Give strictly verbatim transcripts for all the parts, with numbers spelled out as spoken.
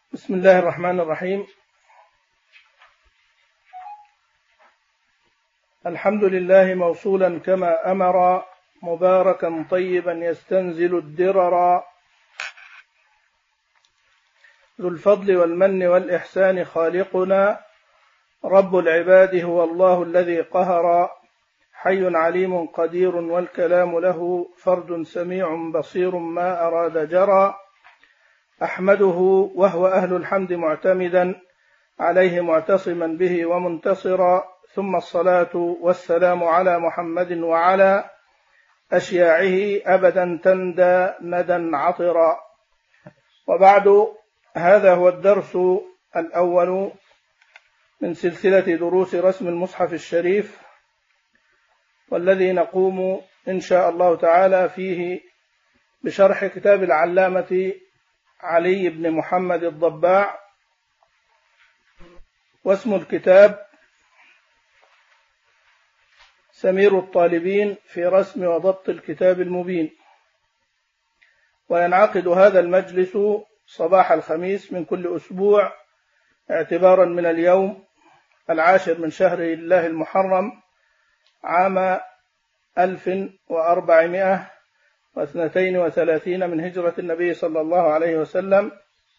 بسم الله الرحمن الرحيم. الحمد لله موصولا كما أمر، مباركا طيبا يستنزل الدرر، ذو الفضل والمن والإحسان خالقنا، رب العباد هو الله الذي قهر، حي عليم قدير والكلام له فرد سميع بصير ما أراد جرى. أحمده وهو أهل الحمد معتمدا عليه معتصما به ومنتصرا، ثم الصلاة والسلام على محمد وعلى أشياعه أبدا تندى ندى عطرا. وبعد، هذا هو الدرس الأول من سلسلة دروس رسم المصحف الشريف، والذي نقوم إن شاء الله تعالى فيه بشرح كتاب العلامة علي بن محمد الضباع، واسم الكتاب سمير الطالبين في رسم وضبط الكتاب المبين. وينعقد هذا المجلس صباح الخميس من كل أسبوع اعتبارا من اليوم العاشر من شهر الله المحرم عام ألف وأربعمائة واثنتين وثلاثين من هجرة النبي صلى الله عليه وسلم.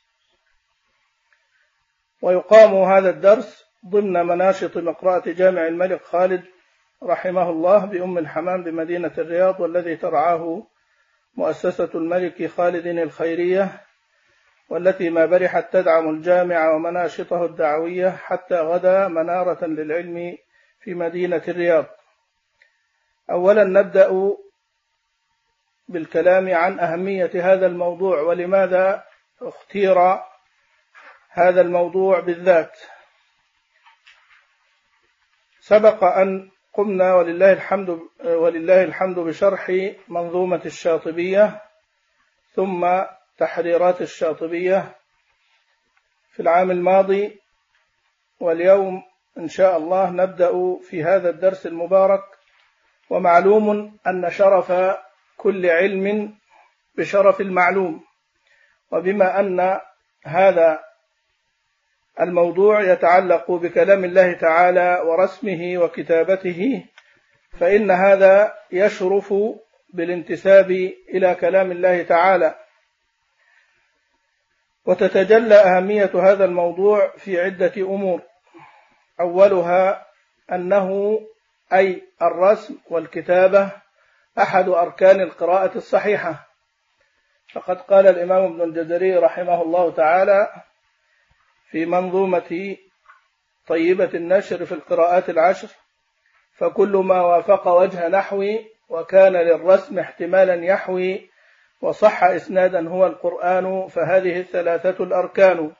ويقام هذا الدرس ضمن مناشط مقرأة جامع الملك خالد رحمه الله بأم الحمام بمدينة الرياض، والذي ترعاه مؤسسة الملك خالد الخيرية، والتي ما برحت تدعم الجامع ومناشطه الدعوية حتى غدا منارة للعلم في مدينة الرياض. أولا نبدأ بالكلام عن أهمية هذا الموضوع ولماذا اختير هذا الموضوع بالذات. سبق أن قمنا ولله الحمد ولله الحمد بشرح منظومة الشاطبية ثم تحريرات الشاطبية في العام الماضي، واليوم إن شاء الله نبدأ في هذا الدرس المبارك. ومعلوم أن شرف كل علم بشرف المعلوم، وبما أن هذا الموضوع يتعلق بكلام الله تعالى ورسمه وكتابته، فإن هذا يشرف بالانتساب إلى كلام الله تعالى. وتتجلى أهمية هذا الموضوع في عدة أمور، أولها أنه أي الرسم والكتابة أحد أركان القراءة الصحيحة. فقد قال الإمام ابن الجزري رحمه الله تعالى في منظومة طيبة النشر في القراءات العشر: فكل ما وافق وجه نحوي وكان للرسم احتمالا يحوي وصح إسنادا هو القرآن، فهذه الثلاثة الأركان.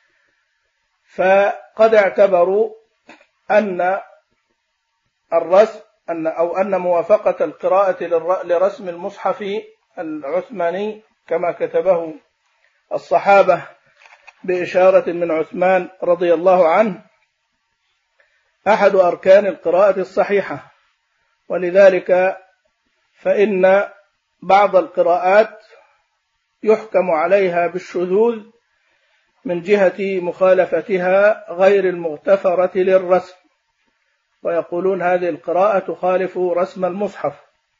فقد اعتبروا أن الرسم أن أو أن موافقة القراءة لرسم المصحف العثماني كما كتبه الصحابة بإشارة من عثمان رضي الله عنه أحد أركان القراءة الصحيحة. ولذلك فإن بعض القراءات يحكم عليها بالشذوذ من جهة مخالفتها غير المغتفرة للرسم، ويقولون هذه القراءة تخالف رسم المصحف.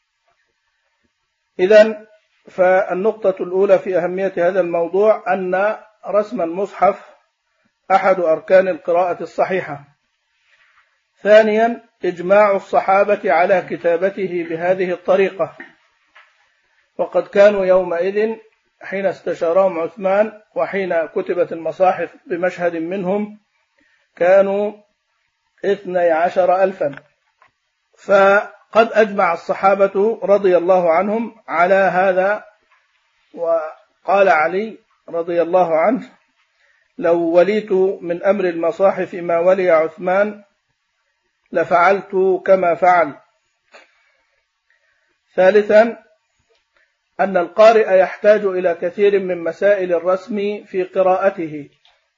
إذن فالنقطة الأولى في أهمية هذا الموضوع أن رسم المصحف أحد أركان القراءة الصحيحة. ثانيا، إجماع الصحابة على كتابته بهذه الطريقة، وقد كانوا يومئذ حين استشارهم عثمان وحين كتبت المصاحف بمشهد منهم كانوا اثني عشر ألفا. فقد أجمع الصحابة رضي الله عنهم على هذا. وقال علي رضي الله عنه: لو وليت من أمر المصاحف ما ولي عثمان لفعلت كما فعل. ثالثا، أن القارئ يحتاج إلى كثير من مسائل الرسم في قراءته،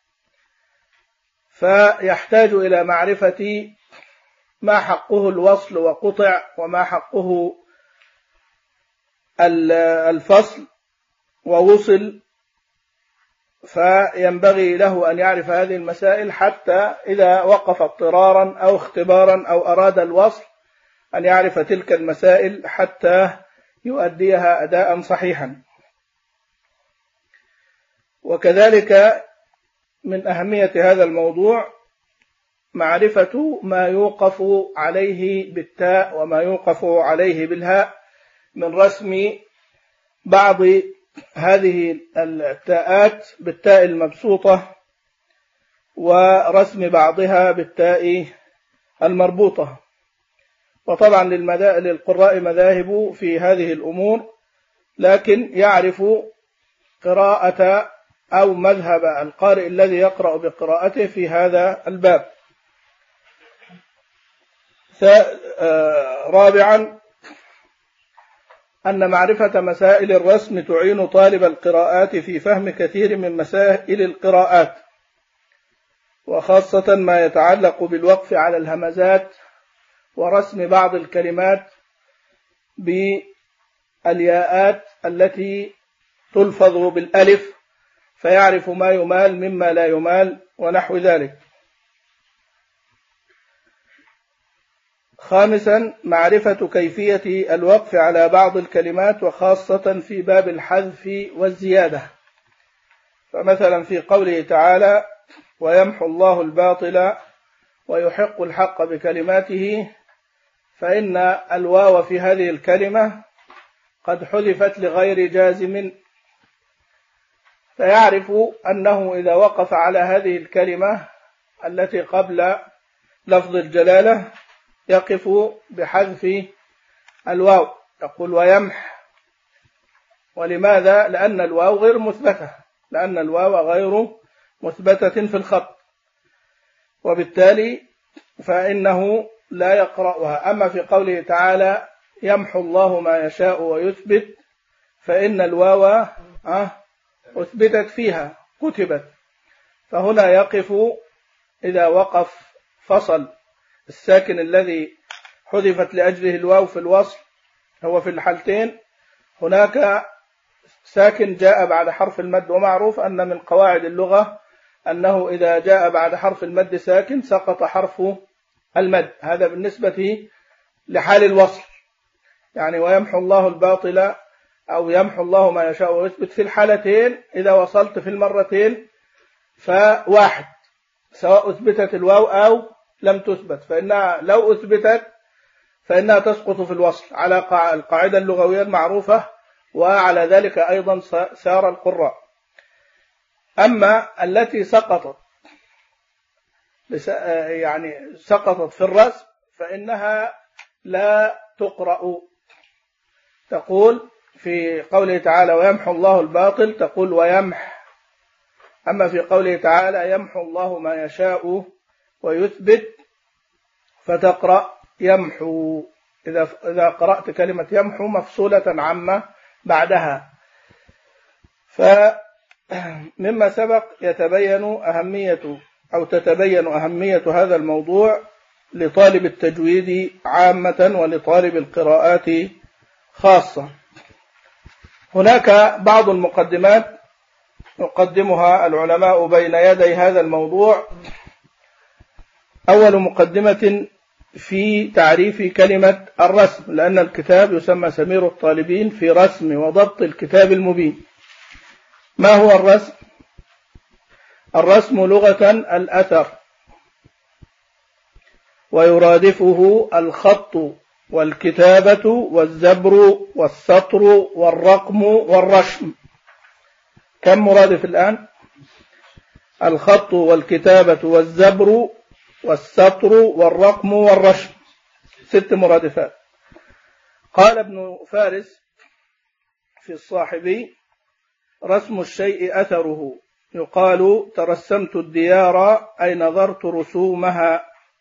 فيحتاج إلى معرفة ما حقه الوصل وقطع، وما حقه الفصل ووصل، فينبغي له أن يعرف هذه المسائل حتى إذا وقف اضطرارا أو اختبارا أو أراد الوصل أن يعرف تلك المسائل حتى يؤديها أداء صحيحا. وكذلك من أهمية هذا الموضوع معرفة ما يوقف عليه بالتاء وما يوقف عليه بالهاء من رسم بعض هذه التاءات بالتاء المبسوطة ورسم بعضها بالتاء المربوطة. وطبعا للقراء مذاهب في هذه الأمور، لكن يعرف قراءة أو مذهب القارئ الذي يقرأ بقراءته في هذا الباب. رابعا أن معرفة مسائل الرسم تعين طالب القراءات في فهم كثير من مسائل القراءات، وخاصة ما يتعلق بالوقف على الهمزات ورسم بعض الكلمات بالياءات التي تلفظ بالألف، فيعرف ما يمال مما لا يمال ونحو ذلك. خامسا معرفة كيفية الوقف على بعض الكلمات، وخاصة في باب الحذف والزيادة. فمثلا في قوله تعالى ويمحو الله الباطل ويحق الحق بكلماته، فإن الواو في هذه الكلمة قد حذفت لغير جازم، فيعرف أنه إذا وقف على هذه الكلمة التي قبل لفظ الجلالة يقف بحذف الواو، يقول ويمح. ولماذا؟ لأن الواو غير مثبتة، لأن الواو غير مثبتة في الخط، وبالتالي فإنه لا يقرأها. أما في قوله تعالى يمحو الله ما يشاء ويثبت، فإن الواو أثبتت فيها كتبت، فهنا يقف إذا وقف فصل الساكن الذي حذفت لأجله الواو في الوصل. هو في الحالتين هناك ساكن جاء بعد حرف المد، ومعروف أن من قواعد اللغة أنه إذا جاء بعد حرف المد ساكن سقط حرف المد. هذا بالنسبة لحال الوصل، يعني ويمحو الله الباطل أو يمحو الله ما يشاء ويثبت في الحالتين إذا وصلت في المرتين فواحد، سواء أثبتت الواو أو لم تثبت، فإنها لو أثبتت فإنها تسقط في الوصل على القاعدة اللغوية المعروفة، وعلى ذلك أيضا سار القراء. أما التي سقطت يعني سقطت في الرسم فإنها لا تقرأ. تقول في قوله تعالى ويمحو الله الباطل تقول ويمح. أما في قوله تعالى يمحو الله ما يشاء ويثبت فتقرأ يمحو، إذا إذا قرأت كلمة يمحو مفصولة عما بعدها. فمما سبق يتبين أهمية أو تتبين أهمية هذا الموضوع لطالب التجويد عامة ولطالب القراءات خاصة. هناك بعض المقدمات يقدمها العلماء بين يدي هذا الموضوع. أول مقدمة في تعريف كلمة الرسم، لأن الكتاب يسمى سمير الطالبين في رسم وضبط الكتاب المبين. ما هو الرسم؟ الرسم لغة الأثر، ويرادفه الخط والكتابة والزبر والسطر والرقم والرشم. كم مرادف الآن؟ الخط والكتابة والزبر والسطر والرقم والرشم، ست مرادفات. قال ابن فارس في الصاحبي رسم الشيء أثره، يقال ترسمت الديار أي نظرت رسومها.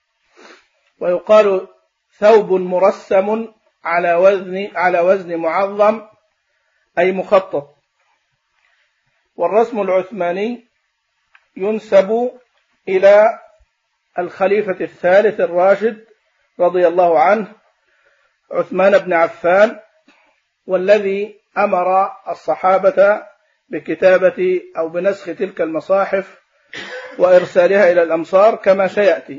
ويقال ثوب مرسم على وزن على وزن معظم أي مخطط. والرسم العثماني ينسب إلى الخليفة الثالث الراشد رضي الله عنه عثمان بن عفان، والذي أمر الصحابة بكتابة أو بنسخ تلك المصاحف وإرسالها إلى الأمصار كما سيأتي.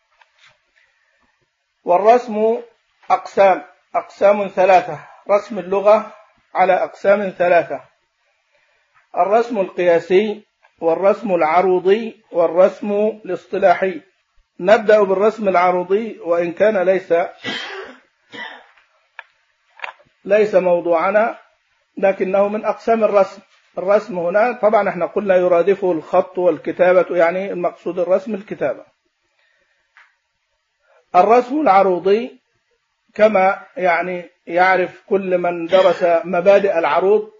والرسم أقسام أقسام ثلاثة، رسم اللغة على أقسام ثلاثة: الرسم القياسي والرسم العروضي والرسم الاصطلاحي. نبدأ بالرسم العروضي، وإن كان ليس ليس موضوعنا لكنه من أقسام الرسم. الرسم هنا طبعا احنا قلنا يرادفه الخط والكتابة، يعني المقصود الرسم الكتابة. الرسم العروضي كما يعني يعرف كل من درس مبادئ العروض،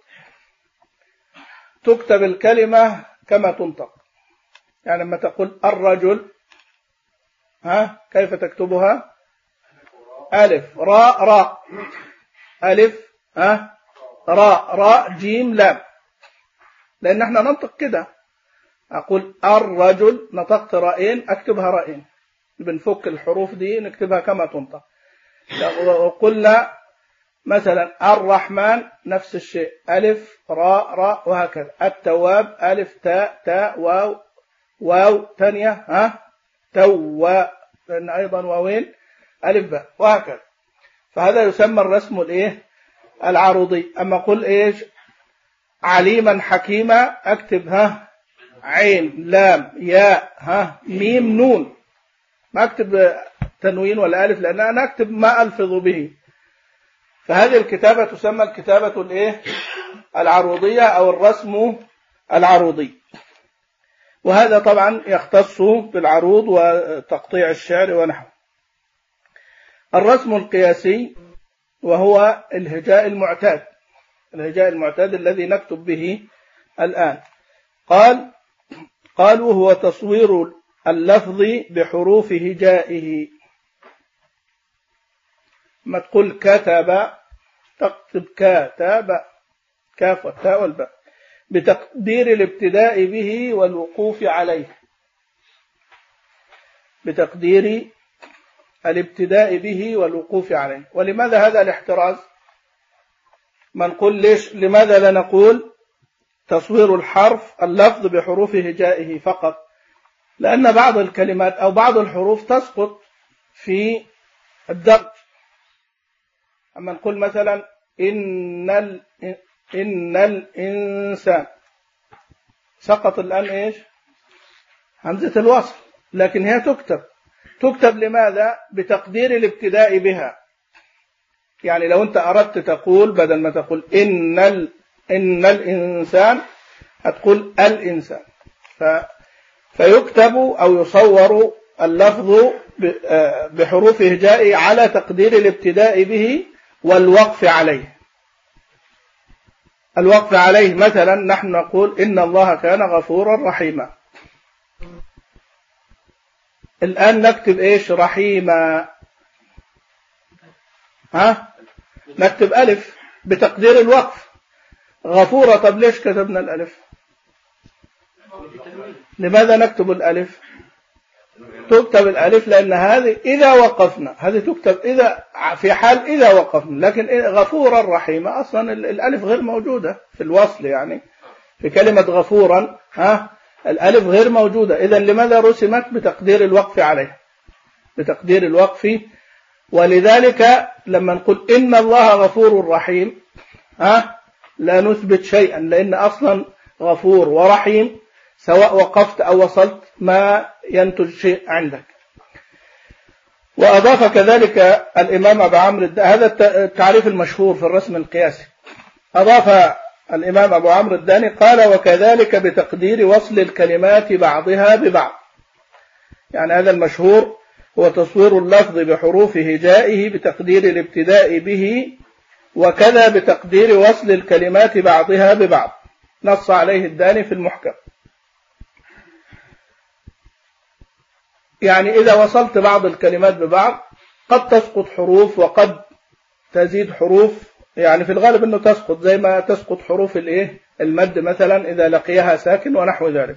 تكتب الكلمة كما تنطق. يعني لما تقول الرجل، ها كيف تكتبها؟ ألف راء راء، ألف ها راء راء جيم لام، لأن احنا ننطق كده. أقول الرجل، نطقت رأين، أكتبها رأين، بنفك الحروف دي نكتبها كما تنطق. وقلنا مثلا الرحمن نفس الشيء، ألف راء راء وهكذا. التواب ألف تاء تاء واو واو ثانية ها توا، لأن أيضا واوين ألف باء وهكذا. فهذا يسمى الرسم الإيه العروضي. أما قل إيش عليما حكيما، أكتب ها عين لام ياء ها ميم نون، ما أكتب تنوين ولا ألف، لأن أنا أكتب ما ألفظ به. فهذه الكتابة تسمى الكتابة الإيه العروضية أو الرسم العروضي. وهذا طبعا يختص بالعروض وتقطيع الشعر ونحوه. الرسم القياسي وهو الهجاء المعتاد، الهجاء المعتاد الذي نكتب به الآن. قال قالوا هو تصوير اللفظ بحروف هجائه. ما تقول كتب تكتب كتب، كاف والتاء والباء، بتقدير الابتداء به والوقوف عليه، بتقدير الابتداء به والوقوف عليه. ولماذا هذا الاحتراز؟ ما نقول ليش، لماذا لا نقول تصوير الحرف اللفظ بحروف هجائه فقط؟ لأن بعض الكلمات أو بعض الحروف تسقط في الدرج. أما نقول مثلا إن ال إن الإنسان، سقط الآن إيش همزة الوصل، لكن هي تكتب تكتب لماذا؟ بتقدير الابتداء بها. يعني لو أنت أردت تقول بدل ما تقول إن ال إن الإنسان هتقول الإنسان، ف فيكتب أو يصور اللفظ بحروف هجائه على تقدير الابتداء به والوقف عليه. الوقف عليه مثلا نحن نقول إن الله كان غفورا رحيما، الآن نكتب إيش رحيما، ها نكتب ألف بتقدير الوقف. غفورة، طب ليش كتبنا الألف؟ لماذا نكتب الألف؟ تكتب الألف لأن هذه إذا وقفنا، هذه تكتب إذا في حال إذا وقفنا، لكن غفورا رحيما أصلا الألف غير موجودة في الوصل، يعني في كلمة غفورا ها الألف غير موجودة. إذا لماذا رسمت؟ بتقدير الوقف عليه، بتقدير الوقف. ولذلك لما نقول إن الله غفور رحيم ها لا نثبت شيئا، لأن أصلا غفور ورحيم سواء وقفت أو وصلت ما ينتج شيء عندك. وأضاف كذلك الإمام أبو عمرو الداني، هذا التعريف المشهور في الرسم القياسي، أضاف الإمام أبو عمرو الداني قال وكذلك بتقدير وصل الكلمات بعضها ببعض. يعني هذا المشهور هو تصوير اللفظ بحروف هجائه بتقدير الابتداء به، وكذا بتقدير وصل الكلمات بعضها ببعض، نص عليه الداني في المحكم. يعني إذا وصلت بعض الكلمات ببعض قد تسقط حروف وقد تزيد حروف، يعني في الغالب أنه تسقط زي ما تسقط حروف الإيه المد مثلا إذا لقيها ساكن ونحو ذلك.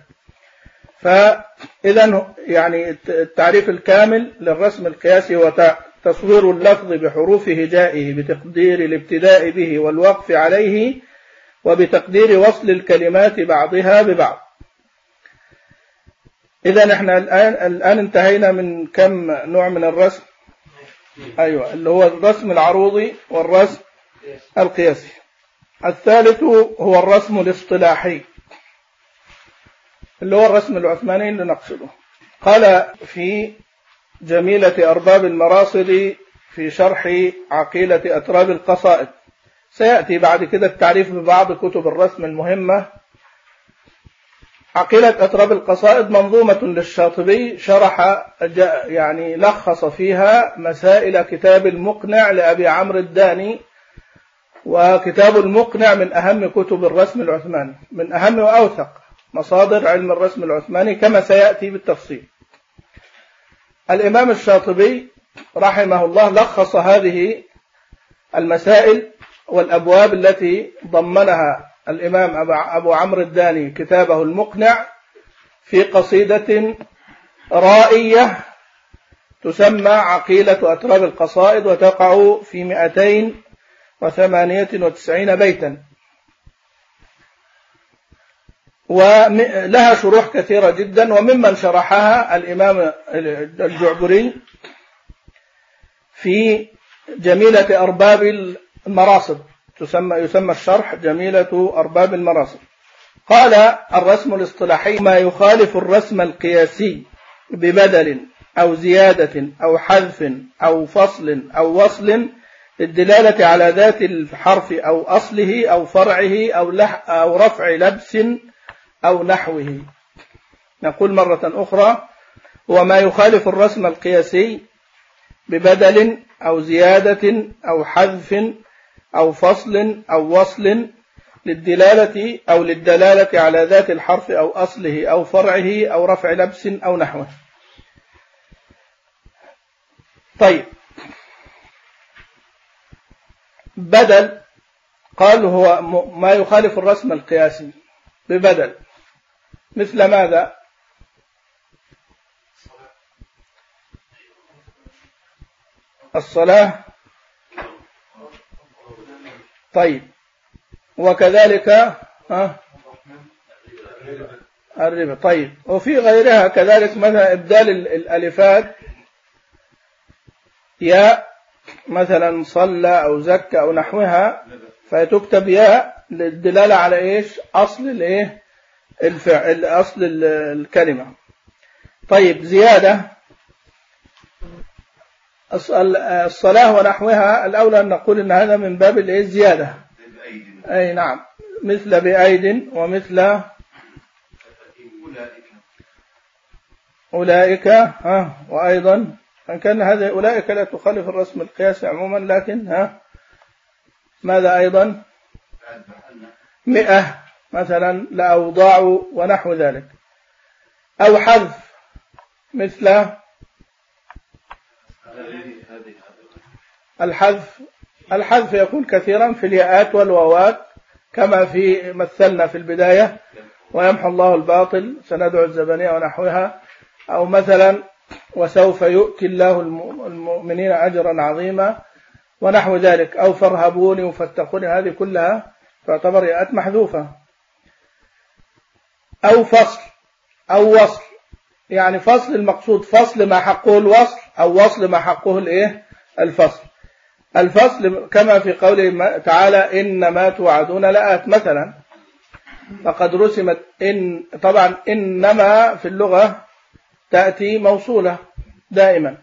فإذا يعني التعريف الكامل للرسم القياسي هو تصوير اللفظ بحروف هجائه بتقدير الابتداء به والوقف عليه، وبتقدير وصل الكلمات بعضها ببعض. إذا احنا الآن الآن انتهينا من كم نوع من الرسم؟ أيوة، اللي هو الرسم العروضي والرسم القياسي. الثالث هو الرسم الاصطلاحي اللي هو الرسم العثماني اللي نقصده. قال في جميلة أرباب المراصد في شرح عقيلة أتراب القصائد، سيأتي بعد كده التعريف ببعض كتب الرسم المهمة. عقيلة أتراب القصائد منظومة للشاطبي، شرح يعني لخص فيها مسائل كتاب المقنع لأبي عمرو الداني، وكتاب المقنع من أهم كتب الرسم العثماني، من أهم وأوثق مصادر علم الرسم العثماني كما سيأتي بالتفصيل. الإمام الشاطبي رحمه الله لخص هذه المسائل والأبواب التي ضمنها الإمام أبو عمرو الداني كتابه المقنع في قصيدة رائية تسمى عقيلة أتراب القصائد، وتقع في مئتين وثمانية وتسعين بيتا، ولها شروح كثيرة جدا. وممن شرحها الإمام الجعبري في جميلة أرباب المراصد، تسمى يسمى الشرح جميلة أرباب المراصد. قال الرسم الاصطلاحي ما يخالف الرسم القياسي ببدل أو زيادة أو حذف أو فصل أو وصل للدلالة على ذات الحرف أو أصله أو فرعه أو, لح أو رفع لبس أو نحوه. نقول مرة أخرى: وما يخالف الرسم القياسي ببدل أو زيادة أو حذف أو فصل أو وصل للدلالة أو للدلالة على ذات الحرف أو أصله أو فرعه أو رفع لبس أو نحوه. طيب، بدل قال هو ما يخالف الرسم القياسي ببدل، مثل ماذا؟ الصلاة. طيب، وكذلك ها الربا. طيب، وفي غيرها كذلك، مثلا إبدال الألفات يا مثلا صلى أو زكى أو نحوها، فتكتب يا للدلالة على إيش؟ أصل الإيه؟ الفعل، أصل الكلمة. طيب، زيادة الصلاة ونحوها، الأولى أن نقول أن هذا من باب الإيه؟ الزيادة. أي نعم، مثل بأيد ومثل أولئك. ها، وأيضا أن كان هذه أولئك لا تخالف الرسم القياسي عموما، لكن ها ماذا أيضا؟ مئة مثلا لأوضاع ونحو ذلك. أو حذف مثل الحذف. الحذف يكون كثيرا في الياءات والواوات، كما في مثلنا في البداية: ويمحو الله الباطل، سندعو الزبانية ونحوها. أو مثلا: وسوف يؤتي الله المؤمنين أجرا عظيما ونحو ذلك. أو فارهبوني وفاتقوني، هذه كلها تعتبر ياءات محذوفة. أو فصل أو وصل، يعني فصل المقصود فصل ما حقه الوصل، أو وصل ما حقه الإيه؟ الفصل. الفصل كما في قوله تعالى: إنما توعدون لآت مثلا، فقد رسمت إن. طبعا إنما في اللغة تأتي موصولة دائما،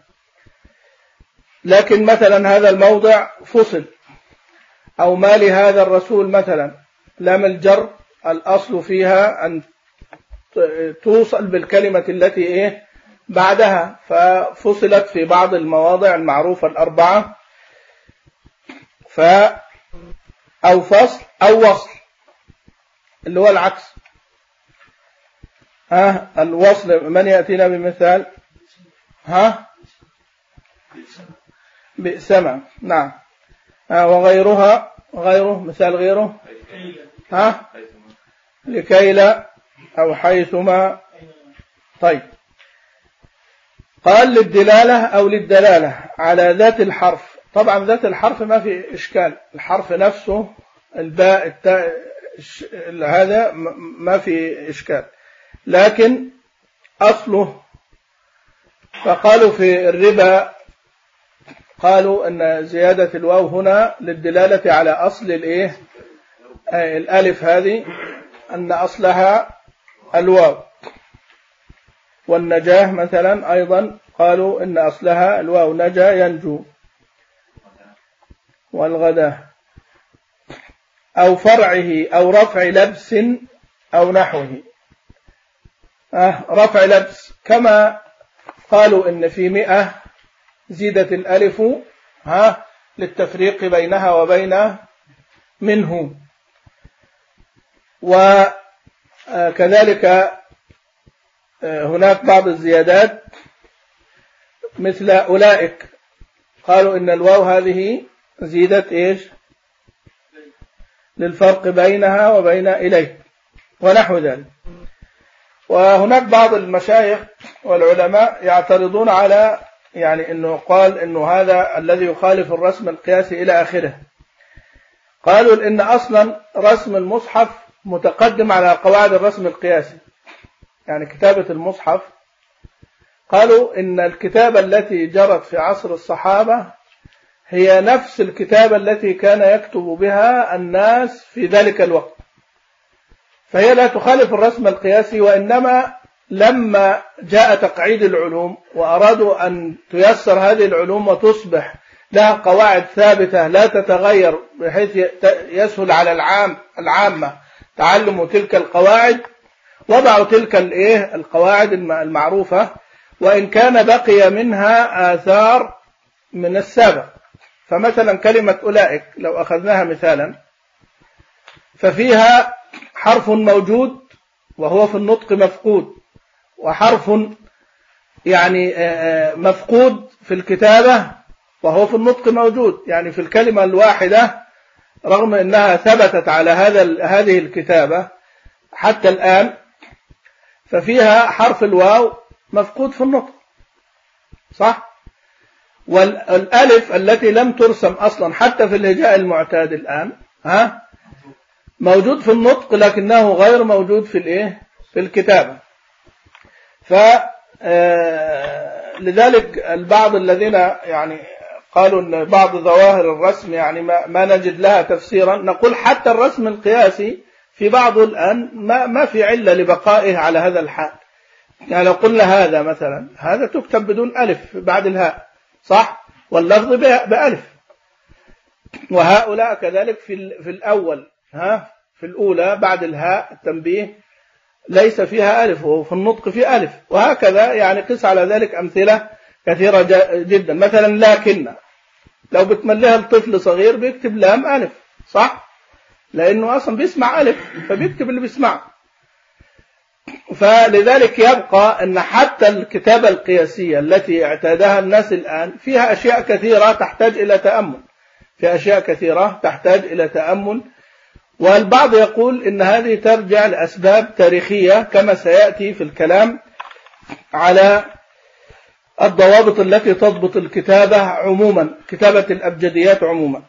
لكن مثلا هذا الموضع فصل. أو ما لهذا الرسول مثلا، لام الجر الأصل فيها أن توصل بالكلمة التي إيه بعدها، ففصلت في بعض المواضع المعروفة الأربعة. ف أو فصل أو وصل اللي هو العكس. ها، الوصل من يأتينا بمثال؟ ها، بئسما. نعم. ها، وغيرها، غيره مثال غيره. ها، لكي لا أو حيثما. طيب، قال للدلالة أو للدلالة على ذات الحرف. طبعا ذات الحرف ما في إشكال، الحرف نفسه، الباء، التاء، هذا ما في إشكال، لكن أصله فقالوا في الربا قالوا أن زيادة الواو هنا للدلالة على أصل الإيه الألف هذه، أن أصلها الواو. والنجاة مثلا أيضا قالوا أن أصلها الواو، نجا ينجو. والغداة أو فرعه أو رفع لبس أو نحوه. أه رفع لبس كما قالوا إن في مئة زيدت الألف ها للتفريق بينها وبين منه. وكذلك هناك بعض الزيادات مثل أولئك، قالوا إن الواو هذه زيدت إيش للفرق بينها وبين إليه ونحو ذلك. وهناك بعض المشايخ والعلماء يعترضون على يعني أنه قال أنه هذا الذي يخالف الرسم القياسي إلى آخره. قالوا إن أصلا رسم المصحف متقدم على قواعد الرسم القياسي، يعني كتابة المصحف قالوا إن الكتابة التي جرت في عصر الصحابة هي نفس الكتابة التي كان يكتب بها الناس في ذلك الوقت، فهي لا تخالف الرسم القياسي. وإنما لما جاء تقعيد العلوم وأرادوا أن تيسر هذه العلوم وتصبح لها قواعد ثابتة لا تتغير بحيث يسهل على العام العامة تعلم تلك القواعد، وضعوا تلك الايه القواعد المعروفة، وإن كان بقي منها آثار من السابق. فمثلا كلمة أولئك لو أخذناها مثالا ففيها حرف موجود وهو في النطق مفقود، وحرف يعني مفقود في الكتابة وهو في النطق موجود، يعني في الكلمة الواحدة رغم أنها ثبتت على هذا هذه الكتابة حتى الآن، ففيها حرف الواو مفقود في النطق، صح؟ والألف التي لم ترسم أصلا حتى في الهجاء المعتاد الآن ها موجود في النطق لكنه غير موجود في الإيه في الكتابة. فلذلك البعض الذين يعني قالوا أن بعض ظواهر الرسم يعني ما, ما نجد لها تفسيرا، نقول حتى الرسم القياسي في بعض الآن ما, ما في علة لبقائه على هذا الحال. يعني لو قلنا هذا مثلا هذا تكتب بدون ألف بعد الهاء، صح؟ واللفظ بألف. وهؤلاء كذلك في في الأول ها في الأولى بعد الهاء التنبيه ليس فيها ألف وفي النطق في ألف، وهكذا يعني قس على ذلك أمثلة كثيرة جدا. مثلا لكن لو بتمليها الطفل صغير بيكتب لام ألف، صح؟ لأنه أصلا بيسمع ألف فبيكتب اللي بيسمعه. فلذلك يبقى أن حتى الكتابة القياسية التي اعتادها الناس الآن فيها أشياء كثيرة تحتاج إلى تأمل، في أشياء كثيرة تحتاج إلى تأمل. والبعض يقول إن هذه ترجع لأسباب تاريخية كما سيأتي في الكلام على الضوابط التي تضبط الكتابة عموما، كتابة الأبجديات عموما.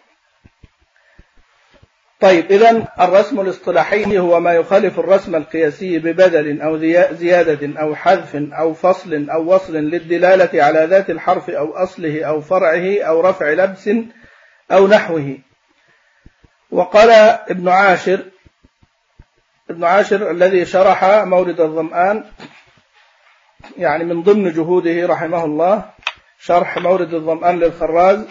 طيب إذن الرسم الاصطلاحي هو ما يخالف الرسم القياسي ببدل أو زيادة أو حذف أو فصل أو وصل للدلالة على ذات الحرف أو أصله أو فرعه أو رفع لبس أو نحوه. وقال ابن عاشر ابن عاشر الذي شرح مورد الظمآن، يعني من ضمن جهوده رحمه الله شرح مورد الظمآن للخراز،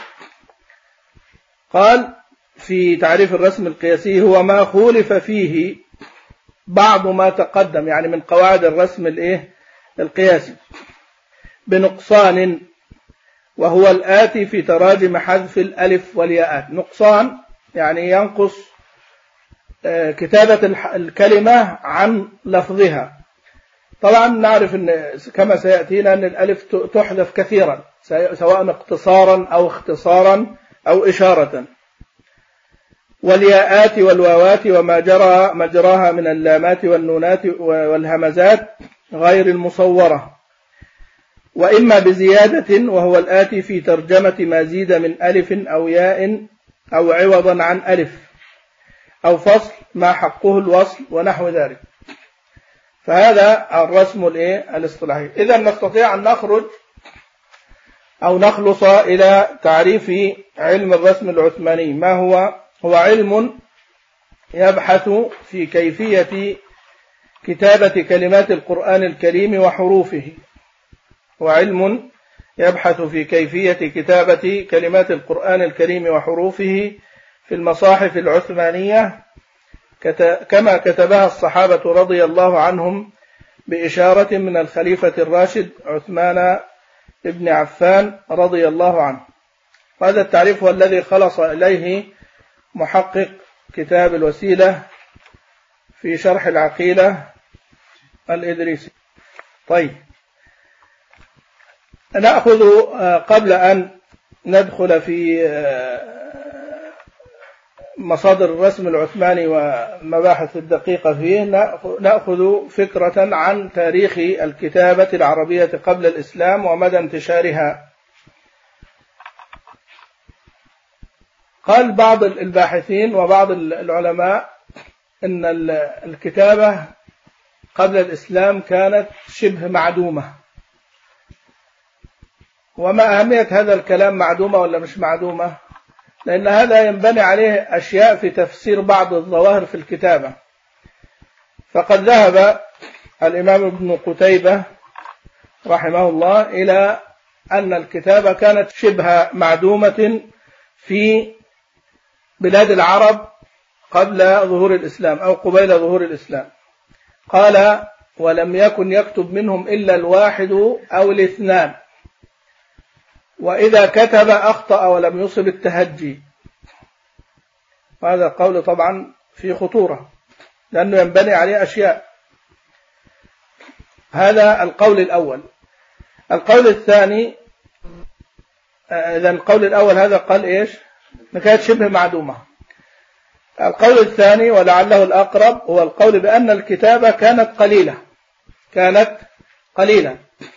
قال في تعريف الرسم القياسي هو ما خولف فيه بعض ما تقدم، يعني من قواعد الرسم الايه القياسي بنقصان، وهو الآتي في تراجم حذف الألف والياءات. نقصان يعني ينقص كتابة الكلمة عن لفظها. طبعا نعرف أن كما سيأتينا أن الألف تحذف كثيرا سواء اقتصارا أو اختصارا أو إشارة. والياءات والواوات وما جرى مجراها من اللامات والنونات والهمزات غير المصورة، وإما بزيادة وهو الآتي في ترجمة ما زيد من ألف أو ياء أو عوضا عن ألف، أو فصل ما حقه الوصل ونحو ذلك. فهذا الرسم الاصطلاحي. إذا نستطيع أن نخرج أو نخلص إلى تعريف علم الرسم العثماني. ما هو؟ هو علم يبحث في كيفية كتابة كلمات القرآن الكريم وحروفه. وعلم يبحث في كيفية كتابة كلمات القرآن الكريم وحروفه في المصاحف العثمانية كما كتبها الصحابة رضي الله عنهم بإشارة من الخليفة الراشد عثمان بن عفان رضي الله عنه. وهذا التعريف هو الذي خلص إليه محقق كتاب الوسيلة في شرح العقيدة الإدريسي. طيب، نأخذ قبل أن ندخل في مصادر الرسم العثماني ومباحث الدقيقة فيه، نأخذ فكرة عن تاريخ الكتابة العربية قبل الإسلام ومدى انتشارها. قال بعض الباحثين وبعض العلماء إن الكتابة قبل الإسلام كانت شبه معدومة. وما أهمية هذا الكلام، معدومة ولا مش معدومة؟ لأن هذا ينبني عليه أشياء في تفسير بعض الظواهر في الكتابة. فقد ذهب الإمام ابن قتيبة رحمه الله إلى أن الكتابة كانت شبه معدومة في بلاد العرب قبل ظهور الإسلام أو قبيل ظهور الإسلام. قال: ولم يكن يكتب منهم إلا الواحد أو الاثنان، وإذا كتب أخطأ ولم يصب التهجي. وهذا القول طبعا في خطورة لأنه ينبني عليه أشياء. هذا القول الأول. القول الثاني، إذن القول الأول هذا قال إيش؟ كانت شبه معدومة. القول الثاني ولعله الأقرب هو القول بأن الكتابة كانت قليلة كانت قليلة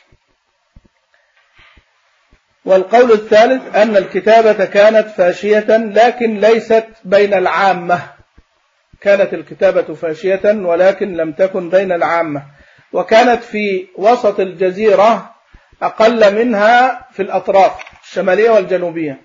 والقول الثالث أن الكتابة كانت فاشية لكن ليست بين العامة. كانت الكتابة فاشية ولكن لم تكن بين العامة، وكانت في وسط الجزيرة أقل منها في الأطراف الشمالية والجنوبية.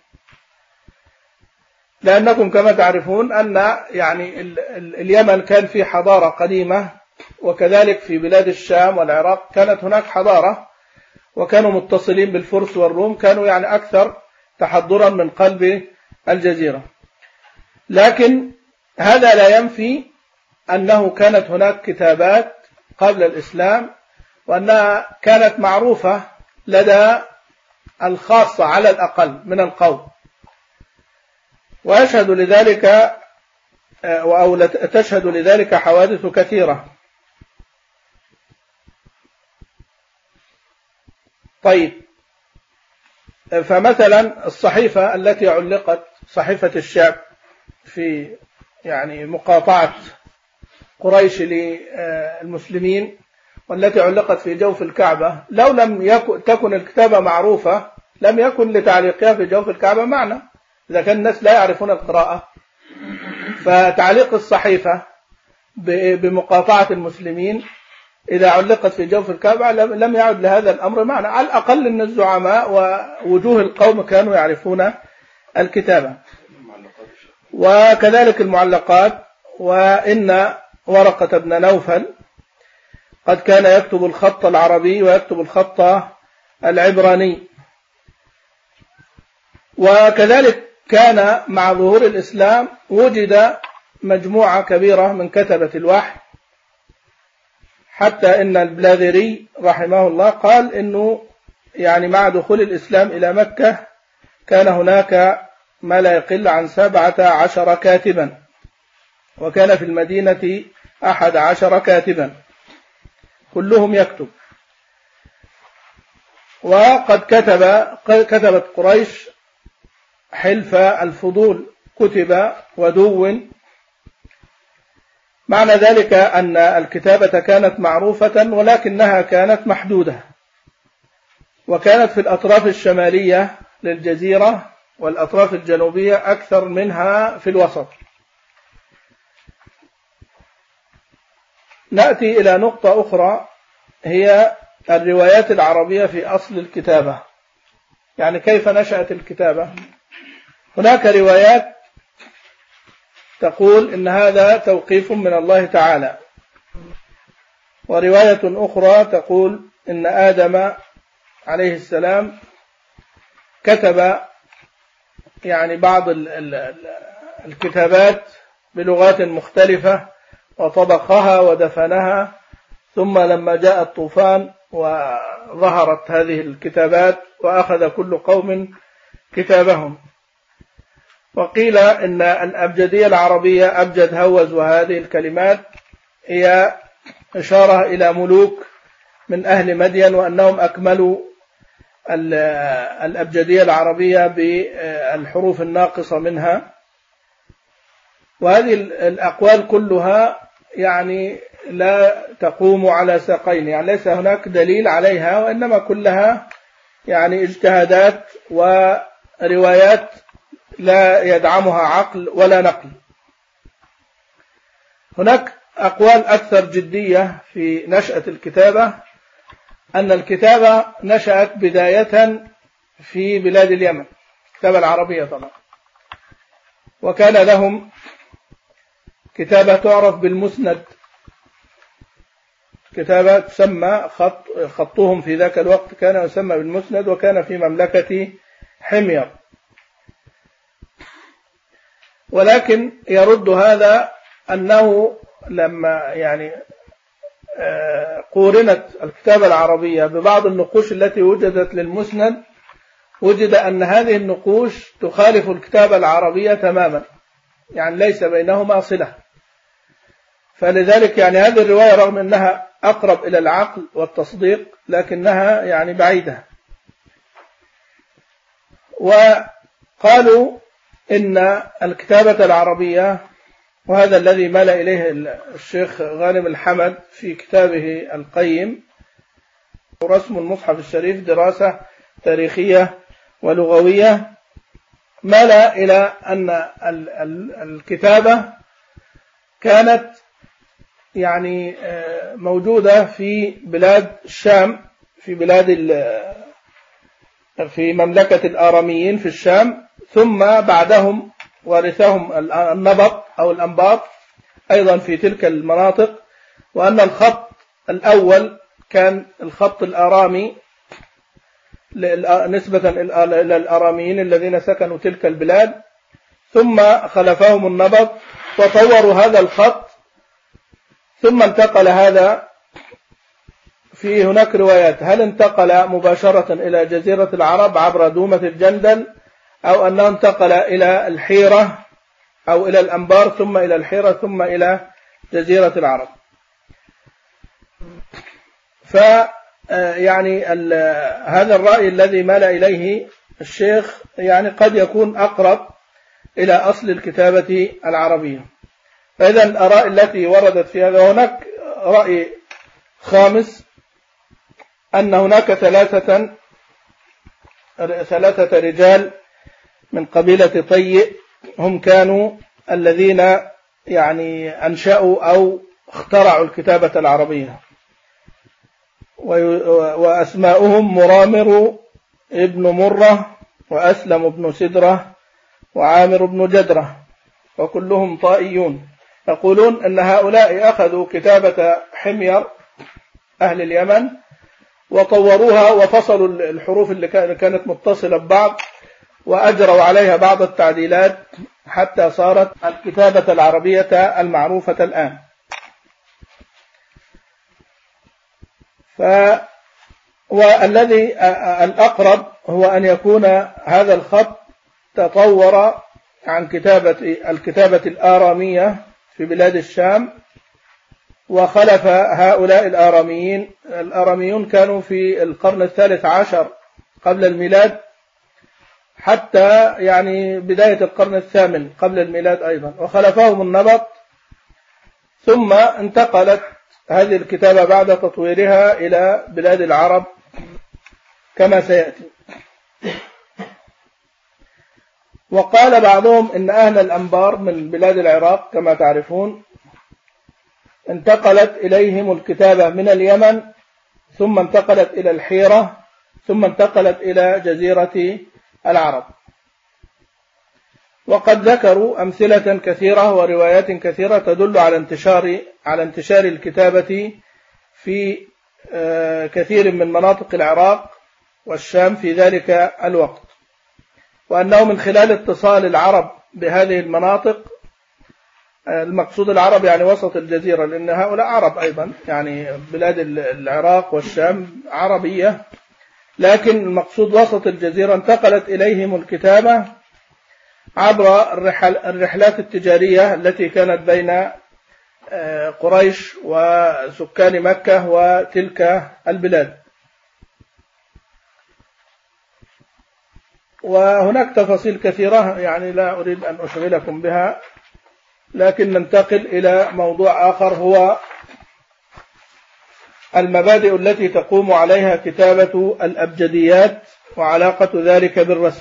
لأنكم كما تعرفون أن يعني اليمن كان في حضارة قديمة، وكذلك في بلاد الشام والعراق كانت هناك حضارة، وكانوا متصلين بالفرس والروم، كانوا يعني أكثر تحضرا من قلب الجزيرة. لكن هذا لا ينفي أنه كانت هناك كتابات قبل الإسلام، وأنها كانت معروفة لدى الخاصة على الأقل من القوم. ويشهد لذلك أو تشهد لذلك حوادث كثيرة. طيب، فمثلا الصحيفة التي علقت، صحيفة الشعب في يعني مقاطعة قريش للمسلمين، والتي علقت في جوف الكعبة، لو لم يكن تكن الكتابة معروفة لم يكن لتعليقها في جوف الكعبة معنى، إذا كان الناس لا يعرفون القراءة. فتعليق الصحيفة بمقاطعة المسلمين إذا علقت في جوف الكعبة لم يعد لهذا الأمر معنى. على الأقل أن الزعماء ووجوه القوم كانوا يعرفون الكتابة. وكذلك المعلقات. وإن ورقة بن نوفل قد كان يكتب الخط العربي ويكتب الخط العبراني. وكذلك كان مع ظهور الإسلام وجد مجموعة كبيرة من كتبة الوحي، حتى إن البلاذري رحمه الله قال إنه يعني مع دخول الإسلام إلى مكة كان هناك ما لا يقل عن سبعة عشر كاتبا، وكان في المدينة أحد عشر كاتبا كلهم يكتب. وقد كتب كتبت قريش حلف الفضول، كتب ودون. معنى ذلك أن الكتابة كانت معروفة ولكنها كانت محدودة، وكانت في الأطراف الشمالية للجزيرة والأطراف الجنوبية أكثر منها في الوسط. نأتي إلى نقطة أخرى، هي الروايات العربية في أصل الكتابة. يعني كيف نشأت الكتابة؟ هناك روايات تقول إن هذا توقيف من الله تعالى، ورواية أخرى تقول إن آدم عليه السلام كتب يعني بعض الكتابات بلغات مختلفة وطبخها ودفنها، ثم لما جاء الطوفان وظهرت هذه الكتابات وأخذ كل قوم كتابهم. وقيل إن الأبجدية العربية أبجد هوز، وهذه الكلمات هي إشارة إلى ملوك من أهل مدين، وأنهم أكملوا الأبجدية العربية بالحروف الناقصة منها. وهذه الأقوال كلها يعني لا تقوم على ساقين، يعني ليس هناك دليل عليها، وإنما كلها يعني اجتهادات وروايات لا يدعمها عقل ولا نقل. هناك أقوال أكثر جدية في نشأة الكتابة، أن الكتابة نشأت بداية في بلاد اليمن، الكتابة العربية طبعا، وكان لهم كتابة تعرف بالمسند، كتابة تسمى خط خطهم في ذاك الوقت كان يسمى بالمسند، وكان في مملكة حمير. ولكن يرد هذا أنه لما يعني قورنت الكتابة العربية ببعض النقوش التي وجدت للمسند، وجد أن هذه النقوش تخالف الكتابة العربية تماما، يعني ليس بينهما صلة. فلذلك يعني هذه الرواية رغم أنها أقرب إلى العقل والتصديق، لكنها يعني بعيدة. وقالوا إن الكتابة العربية، وهذا الذي مال إليه الشيخ غانم الحمد في كتابه القيم رسم المصحف الشريف دراسة تاريخية ولغوية، مال إلى أن الكتابة كانت يعني موجودة في بلاد الشام، في بلاد في مملكة الآراميين في الشام، ثم بعدهم ورثهم النبط أو الأنباط أيضا في تلك المناطق. وأن الخط الأول كان الخط الآرامي نسبة إلى الآراميين الذين سكنوا تلك البلاد، ثم خلفهم النبط وطوروا هذا الخط، ثم انتقل هذا. في هناك روايات هل انتقل مباشرة إلى جزيرة العرب عبر دومة الجندل، أو أنه انتقل إلى الحيرة أو إلى الأنبار ثم إلى الحيرة ثم إلى جزيرة العرب. ف يعني هذا الرأي الذي مال إليه الشيخ يعني قد يكون أقرب إلى أصل الكتابة العربية. فإذا الآراء التي وردت في هذا، هناك رأي خامس أن هناك ثلاثة ثلاثة رجال من قبيلة طيء، هم كانوا الذين يعني أنشأوا أو اخترعوا الكتابة العربية، وأسماؤهم مرامر ابن مرة وأسلم ابن سدرة وعامر ابن جدرة، وكلهم طائيون. يقولون أن هؤلاء أخذوا كتابة حمير أهل اليمن وطوروها وفصلوا الحروف اللي كانت متصلة ببعض، وأجروا عليها بعض التعديلات حتى صارت الكتابة العربية المعروفة الآن. ف والذي الأقرب هو أن يكون هذا الخط تطور عن كتابة الكتابة الآرامية في بلاد الشام، وخلف هؤلاء الآراميين. الآراميون كانوا في القرن الثالث عشر قبل الميلاد حتى يعني بداية القرن الثامن قبل الميلاد أيضا، وخلفهم النبط. ثم انتقلت هذه الكتابة بعد تطويرها إلى بلاد العرب كما سيأتي. وقال بعضهم إن أهل الأنبار من بلاد العراق كما تعرفون انتقلت إليهم الكتابة من اليمن، ثم انتقلت إلى الحيرة، ثم انتقلت إلى جزيرة العرب. وقد ذكروا أمثلة كثيرة وروايات كثيرة تدل على انتشار على انتشار الكتابة في كثير من مناطق العراق والشام في ذلك الوقت، وأنه من خلال اتصال العرب بهذه المناطق، المقصود العرب يعني وسط الجزيرة، لأن هؤلاء عرب أيضا، يعني بلاد العراق والشام عربية، لكن المقصود وسط الجزيرة، انتقلت إليهم الكتابة عبر الرحل الرحلات التجارية التي كانت بين قريش وسكان مكة وتلك البلاد. وهناك تفاصيل كثيرة يعني لا أريد أن أشغلكم بها، لكن ننتقل إلى موضوع آخر، هو المبادئ التي تقوم عليها كتابة الأبجديات وعلاقة ذلك بالرسم.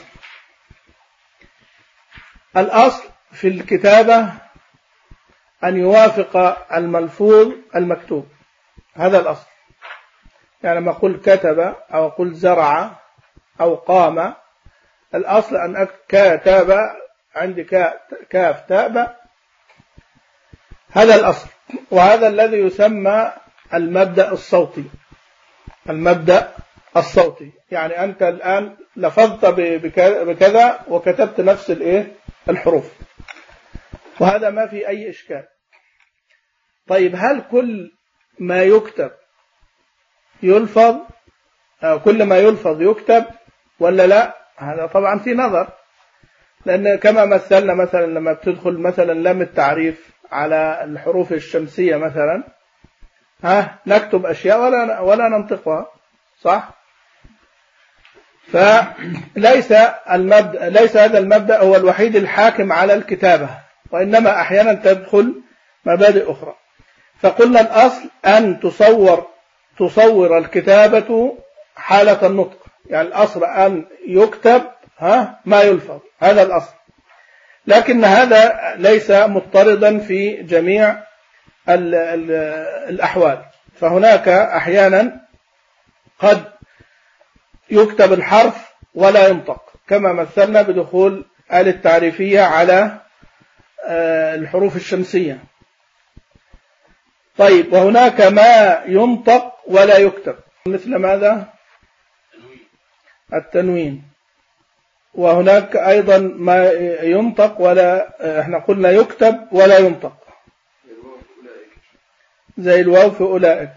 الأصل في الكتابة أن يوافق الملفوظ المكتوب، هذا الأصل. يعني لما أقول كتب أو أقول زرع أو قام، الأصل أن كتب عندي كاف تاء، هذا الأصل، وهذا الذي يسمى المبدأ الصوتي. المبدأ الصوتي يعني أنت الآن لفظت بكذا وكتبت نفس الإيه الحروف، وهذا ما في أي إشكال. طيب هل كل ما يكتب يلفظ، أو كل ما يلفظ يكتب ولا لا؟ هذا طبعا في نظر، لأن كما مثلنا مثلا لما بتدخل مثلا لام التعريف على الحروف الشمسية مثلا، ها نكتب أشياء ولا ولا ننطقها، صح؟ فليس المبدأ ليس هذا المبدأ هو الوحيد الحاكم على الكتابة، وإنما أحيانا تدخل مبادئ أخرى. فقلنا الأصل أن تصور تصور الكتابة حالة النطق، يعني الأصل أن يكتب ها ما يلفظ، هذا الأصل. لكن هذا ليس مضطردا في جميع ال ال الأحوال، فهناك أحيانا قد يكتب الحرف ولا ينطق، كما مثلنا بدخول آل التعريفية على الحروف الشمسية. طيب وهناك ما ينطق ولا يكتب، مثل ماذا؟ التنوين. وهناك أيضا ما ينطق ولا احنا قلنا يكتب ولا ينطق، زي الواو في أولئك،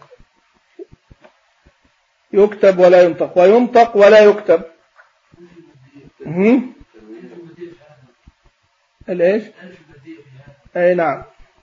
يكتب ولا ينطق، وينطق ولا يكتب. الايش؟ اي نعم.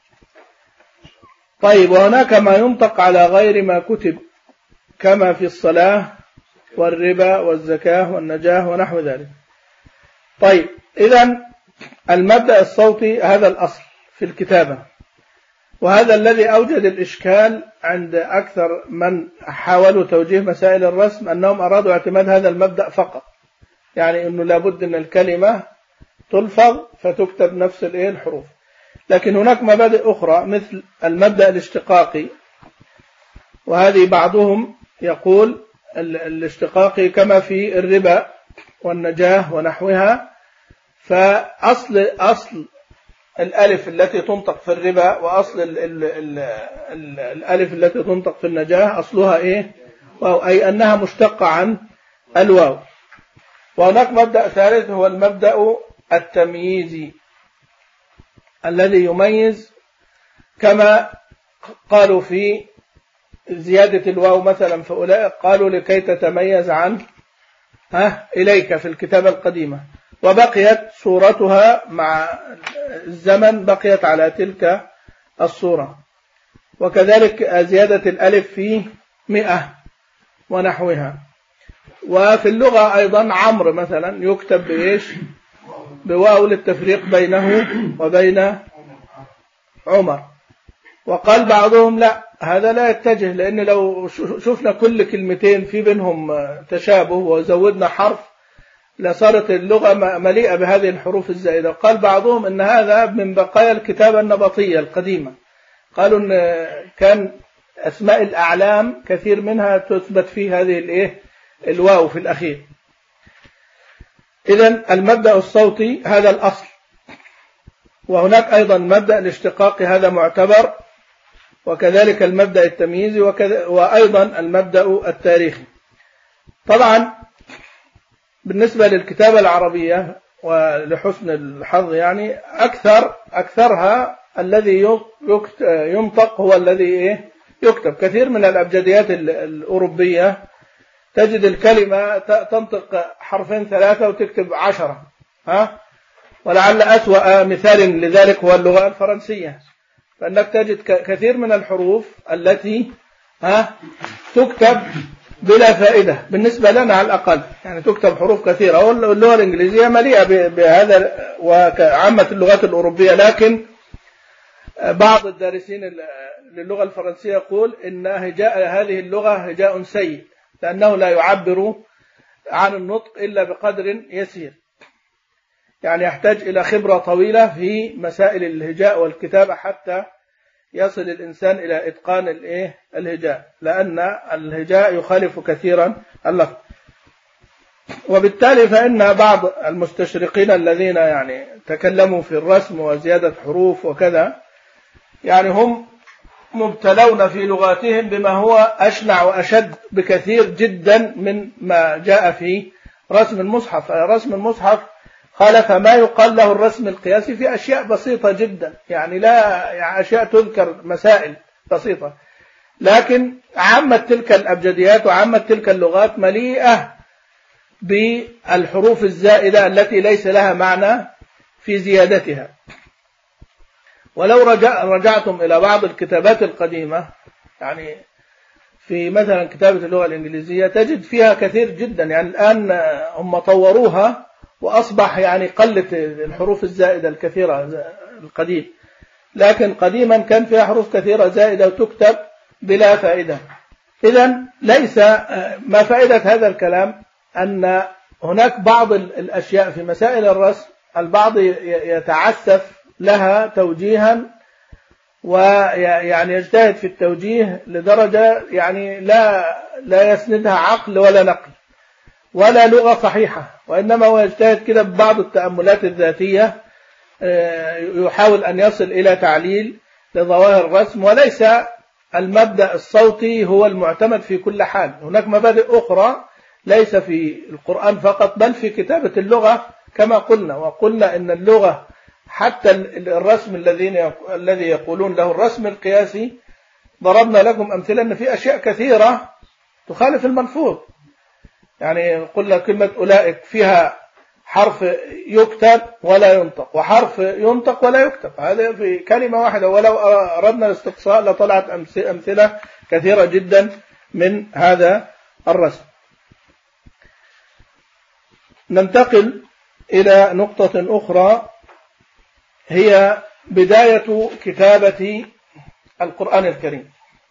طيب وهناك ما ينطق على غير ما كتب، كما في الصلاة والربا والزكاة والنجاة ونحو ذلك. طيب إذن المبدأ الصوتي هذا الأصل في الكتابة، وهذا الذي أوجد الإشكال عند أكثر من حاولوا توجيه مسائل الرسم، أنهم أرادوا اعتماد هذا المبدأ فقط، يعني أنه لابد أن الكلمة تلفظ فتكتب نفس الحروف. لكن هناك مبادئ أخرى مثل المبدأ الاشتقاقي، وهذه بعضهم يقول الاشتقاقي كما في الربا والنجاة ونحوها، فأصل أصل الألف التي تنطق في الربا وأصل ال ال ال ال الألف التي تنطق في النجاة أصلها إيه؟ واو، أي أنها مشتقة عن الواو. وهناك مبدأ ثالث هو المبدأ التمييزي الذي يميز، كما قالوا في زيادة الواو مثلا في أولئك، قالوا لكي تتميز عن ها إليك في الكتابة القديمة، وبقيت صورتها مع الزمن بقيت على تلك الصورة. وكذلك زيادة الألف في مئة ونحوها. وفي اللغة أيضا عمرو مثلا يكتب بإيش؟ بواو للتفريق بينه وبين عمر. وقال بعضهم لا، هذا لا يتجه، لأن لو شفنا كل كلمتين في بينهم تشابه وزودنا حرف لصارت اللغة مليئة بهذه الحروف الزائدة. قال بعضهم إن هذا من بقايا الكتابة النبطية القديمة، قالوا أن كان أسماء الأعلام كثير منها تثبت في هذه الإيه الواو في الأخير. إذن المبدأ الصوتي هذا الأصل، وهناك أيضا مبدأ الاشتقاق هذا معتبر، وكذلك المبدأ التمييزي، وأيضا المبدأ التاريخي. طبعا بالنسبة للكتابة العربية ولحسن الحظ يعني أكثر أكثرها الذي ينطق هو الذي يكتب. كثير من الأبجديات الأوروبية تجد الكلمة تنطق حرفين ثلاثة وتكتب عشرة، ها؟ ولعل أسوأ مثال لذلك هو اللغة الفرنسية، فإنك تجد كثير من الحروف التي ها تكتب بلا فائدة بالنسبة لنا على الأقل، يعني تكتب حروف كثيرة. واللغة الإنجليزية مليئة بهذا وعامة اللغات الأوروبية، لكن بعض الدارسين للغة الفرنسية يقول إن هجاء هذه اللغة هجاء سيء، لأنه لا يعبر عن النطق إلا بقدر يسير، يعني يحتاج إلى خبرة طويلة في مسائل الهجاء والكتابة حتى يصل الإنسان إلى إتقان الهجاء، لأن الهجاء يخالف كثيرا اللفظ. وبالتالي فإن بعض المستشرقين الذين يعني تكلموا في الرسم وزيادة حروف وكذا، يعني هم مبتلون في لغاتهم بما هو أشنع وأشد بكثير جدا من ما جاء في رسم المصحف. رسم المصحف خالف ما يقال له الرسم القياسي في أشياء بسيطة جدا، يعني لا يعني أشياء تذكر مسائل بسيطة، لكن عامة تلك الأبجديات وعامة تلك اللغات مليئة بالحروف الزائدة التي ليس لها معنى في زيادتها. ولو رجع رجعتم إلى بعض الكتابات القديمة، يعني في مثلا كتابة اللغة الإنجليزية تجد فيها كثير جدا، يعني الآن هم طوروها وأصبح يعني قلت الحروف الزائدة الكثيرة القديم، لكن قديما كان فيها حروف كثيرة زائدة وتكتب بلا فائدة. إذن ليس ما فائدة هذا الكلام أن هناك بعض الأشياء في مسائل الرسم البعض يتعسف لها توجيها، ويعني يجتهد في التوجيه لدرجة يعني لا لا يسندها عقل ولا نقل ولا لغة صحيحة، وإنما هو يجتهد كده ببعض التأملات الذاتية، يحاول أن يصل إلى تعليل لظواهر الرسم، وليس المبدأ الصوتي هو المعتمد في كل حال. هناك مبادئ أخرى ليس في القرآن فقط بل في كتابة اللغة كما قلنا، وقلنا إن اللغة حتى الرسم الذين الذي يقولون له الرسم القياسي، ضربنا لكم أمثلة أن في أشياء كثيرة تخالف الملفوظ. يعني قلنا كلمة أولئك فيها حرف يكتب ولا ينطق وحرف ينطق ولا يكتب، هذا في كلمة واحدة، ولو أردنا الاستقصاء لطلعت أمثلة كثيرة جدا من هذا الرسم. ننتقل إلى نقطة أخرى هي بداية كتابة القرآن الكريم.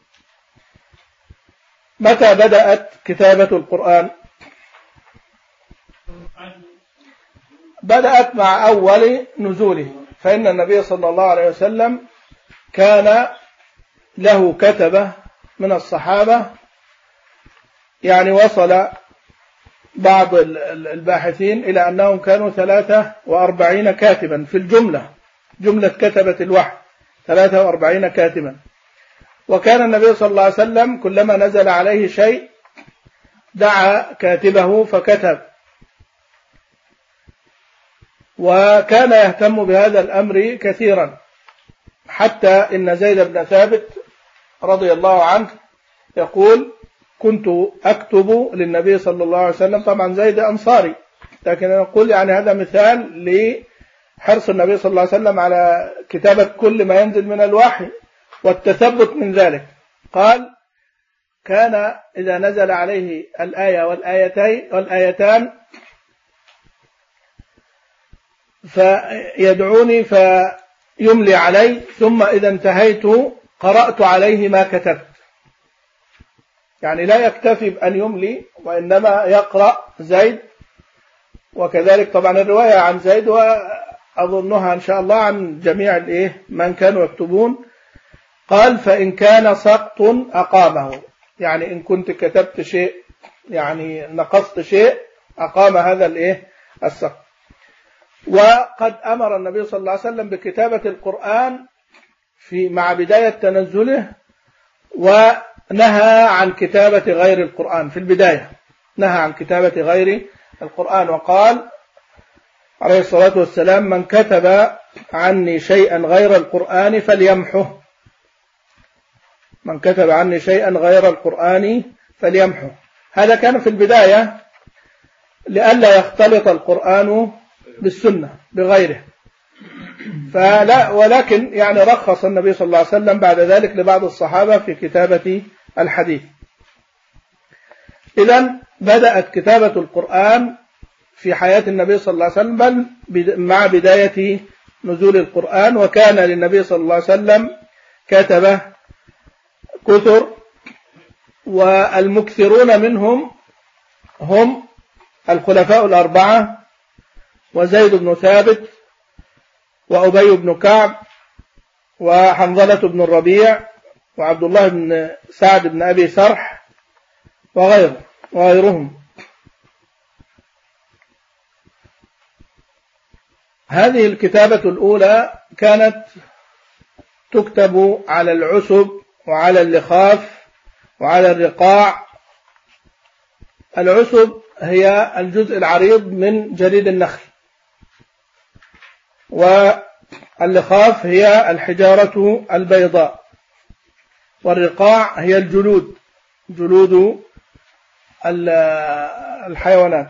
متى بدأت كتابة القرآن؟ بدأت مع أول نزوله، فإن النبي صلى الله عليه وسلم كان له كتبة من الصحابة، يعني وصل بعض الباحثين إلى أنهم كانوا ثلاثة وأربعين كاتبا في الجملة، جملة كتبة الوحي ثلاثة وأربعين كاتبا. وكان النبي صلى الله عليه وسلم كلما نزل عليه شيء دعا كاتبه فكتب، وكان يهتم بهذا الأمر كثيرا، حتى إن زيد بن ثابت رضي الله عنه يقول كنت أكتب للنبي صلى الله عليه وسلم. طبعا زيد أنصاري، لكن أنا أقول يعني هذا مثال لحرص النبي صلى الله عليه وسلم على كتابة كل ما ينزل من الوحي والتثبت من ذلك. قال كان إذا نزل عليه الآية والآيتين والآيتان فيدعوني فيملي علي، ثم إذا انتهيت قرأت عليه ما كتبت. يعني لا يكتفي بأن يملي، وإنما يقرأ زيد. وكذلك طبعا الرواية عن زيد، وأظنها إن شاء الله عن جميع الإيه من كانوا يكتبون، قال فإن كان سقط أقامه، يعني إن كنت كتبت شيء يعني نقصت شيء أقام هذا الإيه السقط. وقد أمر النبي صلى الله عليه وسلم بكتابة القرآن في مع بداية تنزله، ونهى عن كتابة غير القرآن في البداية، نهى عن كتابة غير القرآن، وقال عليه الصلاة والسلام من كتب عني شيئا غير القرآن فليمحه، من كتب عني شيئا غير القرآن فليمحه. هذا كان في البداية لئلا يختلط القرآن بالسنة بغيره، فلا ولكن يعني رخص النبي صلى الله عليه وسلم بعد ذلك لبعض الصحابة في كتابة الحديث. إذن بدأت كتابة القرآن في حياة النبي صلى الله عليه وسلم بل مع بداية نزول القرآن، وكان للنبي صلى الله عليه وسلم كتبه كثر، والمكثرون منهم هم الخلفاء الأربعة وزيد بن ثابت وأبي بن كعب وحنظلة بن الربيع وعبد الله بن سعد بن أبي سرح وغيره وغيرهم. هذه الكتابة الأولى كانت تكتب على العسب وعلى اللخاف وعلى الرقاع. العسب هي الجزء العريض من جريد النخل، واللخاف هي الحجارة البيضاء، والرقاع هي الجلود، جلود الحيوانات.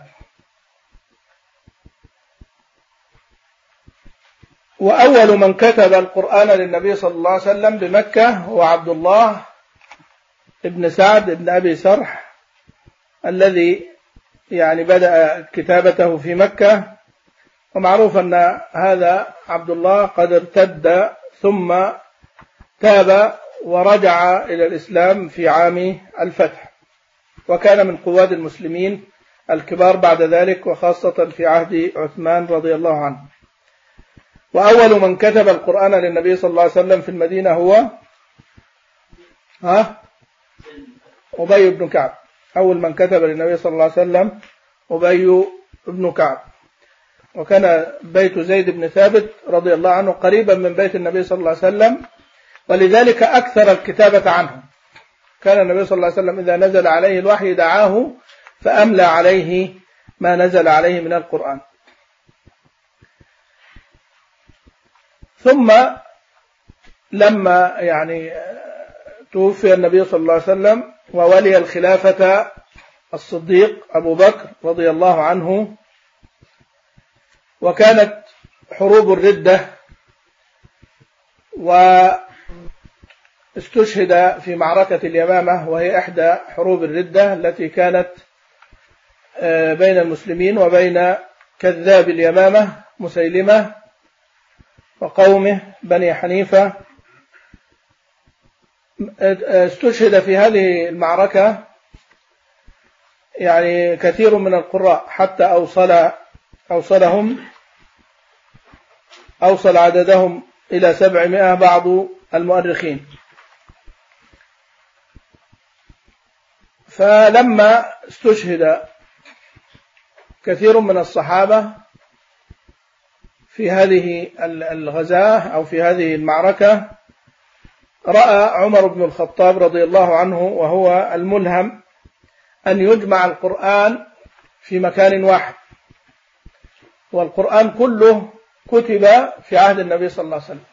وأول من كتب القرآن للنبي صلى الله عليه وسلم بمكة هو عبد الله ابن سعد ابن أبي سرح، الذي يعني بدأ كتابته في مكة. ومعروف أن هذا عبد الله قد ارتد ثم تاب ورجع إلى الإسلام في عام الفتح، وكان من قواد المسلمين الكبار بعد ذلك، وخاصة في عهد عثمان رضي الله عنه. وأول من كتب القرآن للنبي صلى الله عليه وسلم في المدينة هو ها أبي بن كعب. أول من كتب للنبي صلى الله عليه وسلم أبي بن كعب، وكان بيت زيد بن ثابت رضي الله عنه قريبا من بيت النبي صلى الله عليه وسلم، ولذلك أكثر الكتابة عنه. كان النبي صلى الله عليه وسلم إذا نزل عليه الوحي دعاه فأملى عليه ما نزل عليه من القرآن. ثم لما يعني توفي النبي صلى الله عليه وسلم وولي الخلافة الصديق أبو بكر رضي الله عنه، وكانت حروب الردة، واستشهد في معركة اليمامة، وهي إحدى حروب الردة التي كانت بين المسلمين وبين كذاب اليمامة مسيلمة وقومه بني حنيفة. استشهد في هذه المعركة يعني كثير من القراء، حتى أوصل أوصلهم أوصل عددهم إلى سبعمائة بعض المؤرخين. فلما استشهد كثير من الصحابة في هذه الغزاة أو في هذه المعركة، رأى عمر بن الخطاب رضي الله عنه وهو الملهم أن يجمع القرآن في مكان واحد، والقرآن كله كتب في عهد النبي صلى الله عليه وسلم،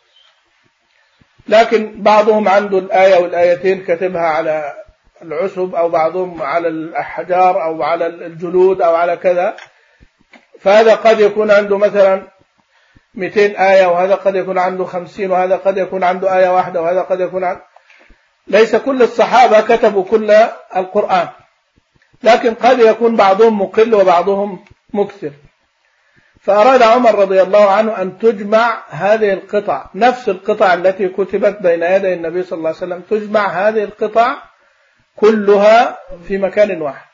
لكن بعضهم عنده الآية والآيتين كتبها على العسب، أو بعضهم على الأحجار أو على الجلود أو على كذا. فهذا قد يكون عنده مثلا مئتين آية، وهذا قد يكون عنده خمسين، وهذا قد يكون عنده آية واحدة، وهذا قد يكون عنده. ليس كل الصحابة كتبوا كل القرآن، لكن قد يكون بعضهم مقل وبعضهم مكثر. فأراد عمر رضي الله عنه أن تجمع هذه القطع، نفس القطع التي كتبت بين يدي النبي صلى الله عليه وسلم، تجمع هذه القطع كلها في مكان واحد.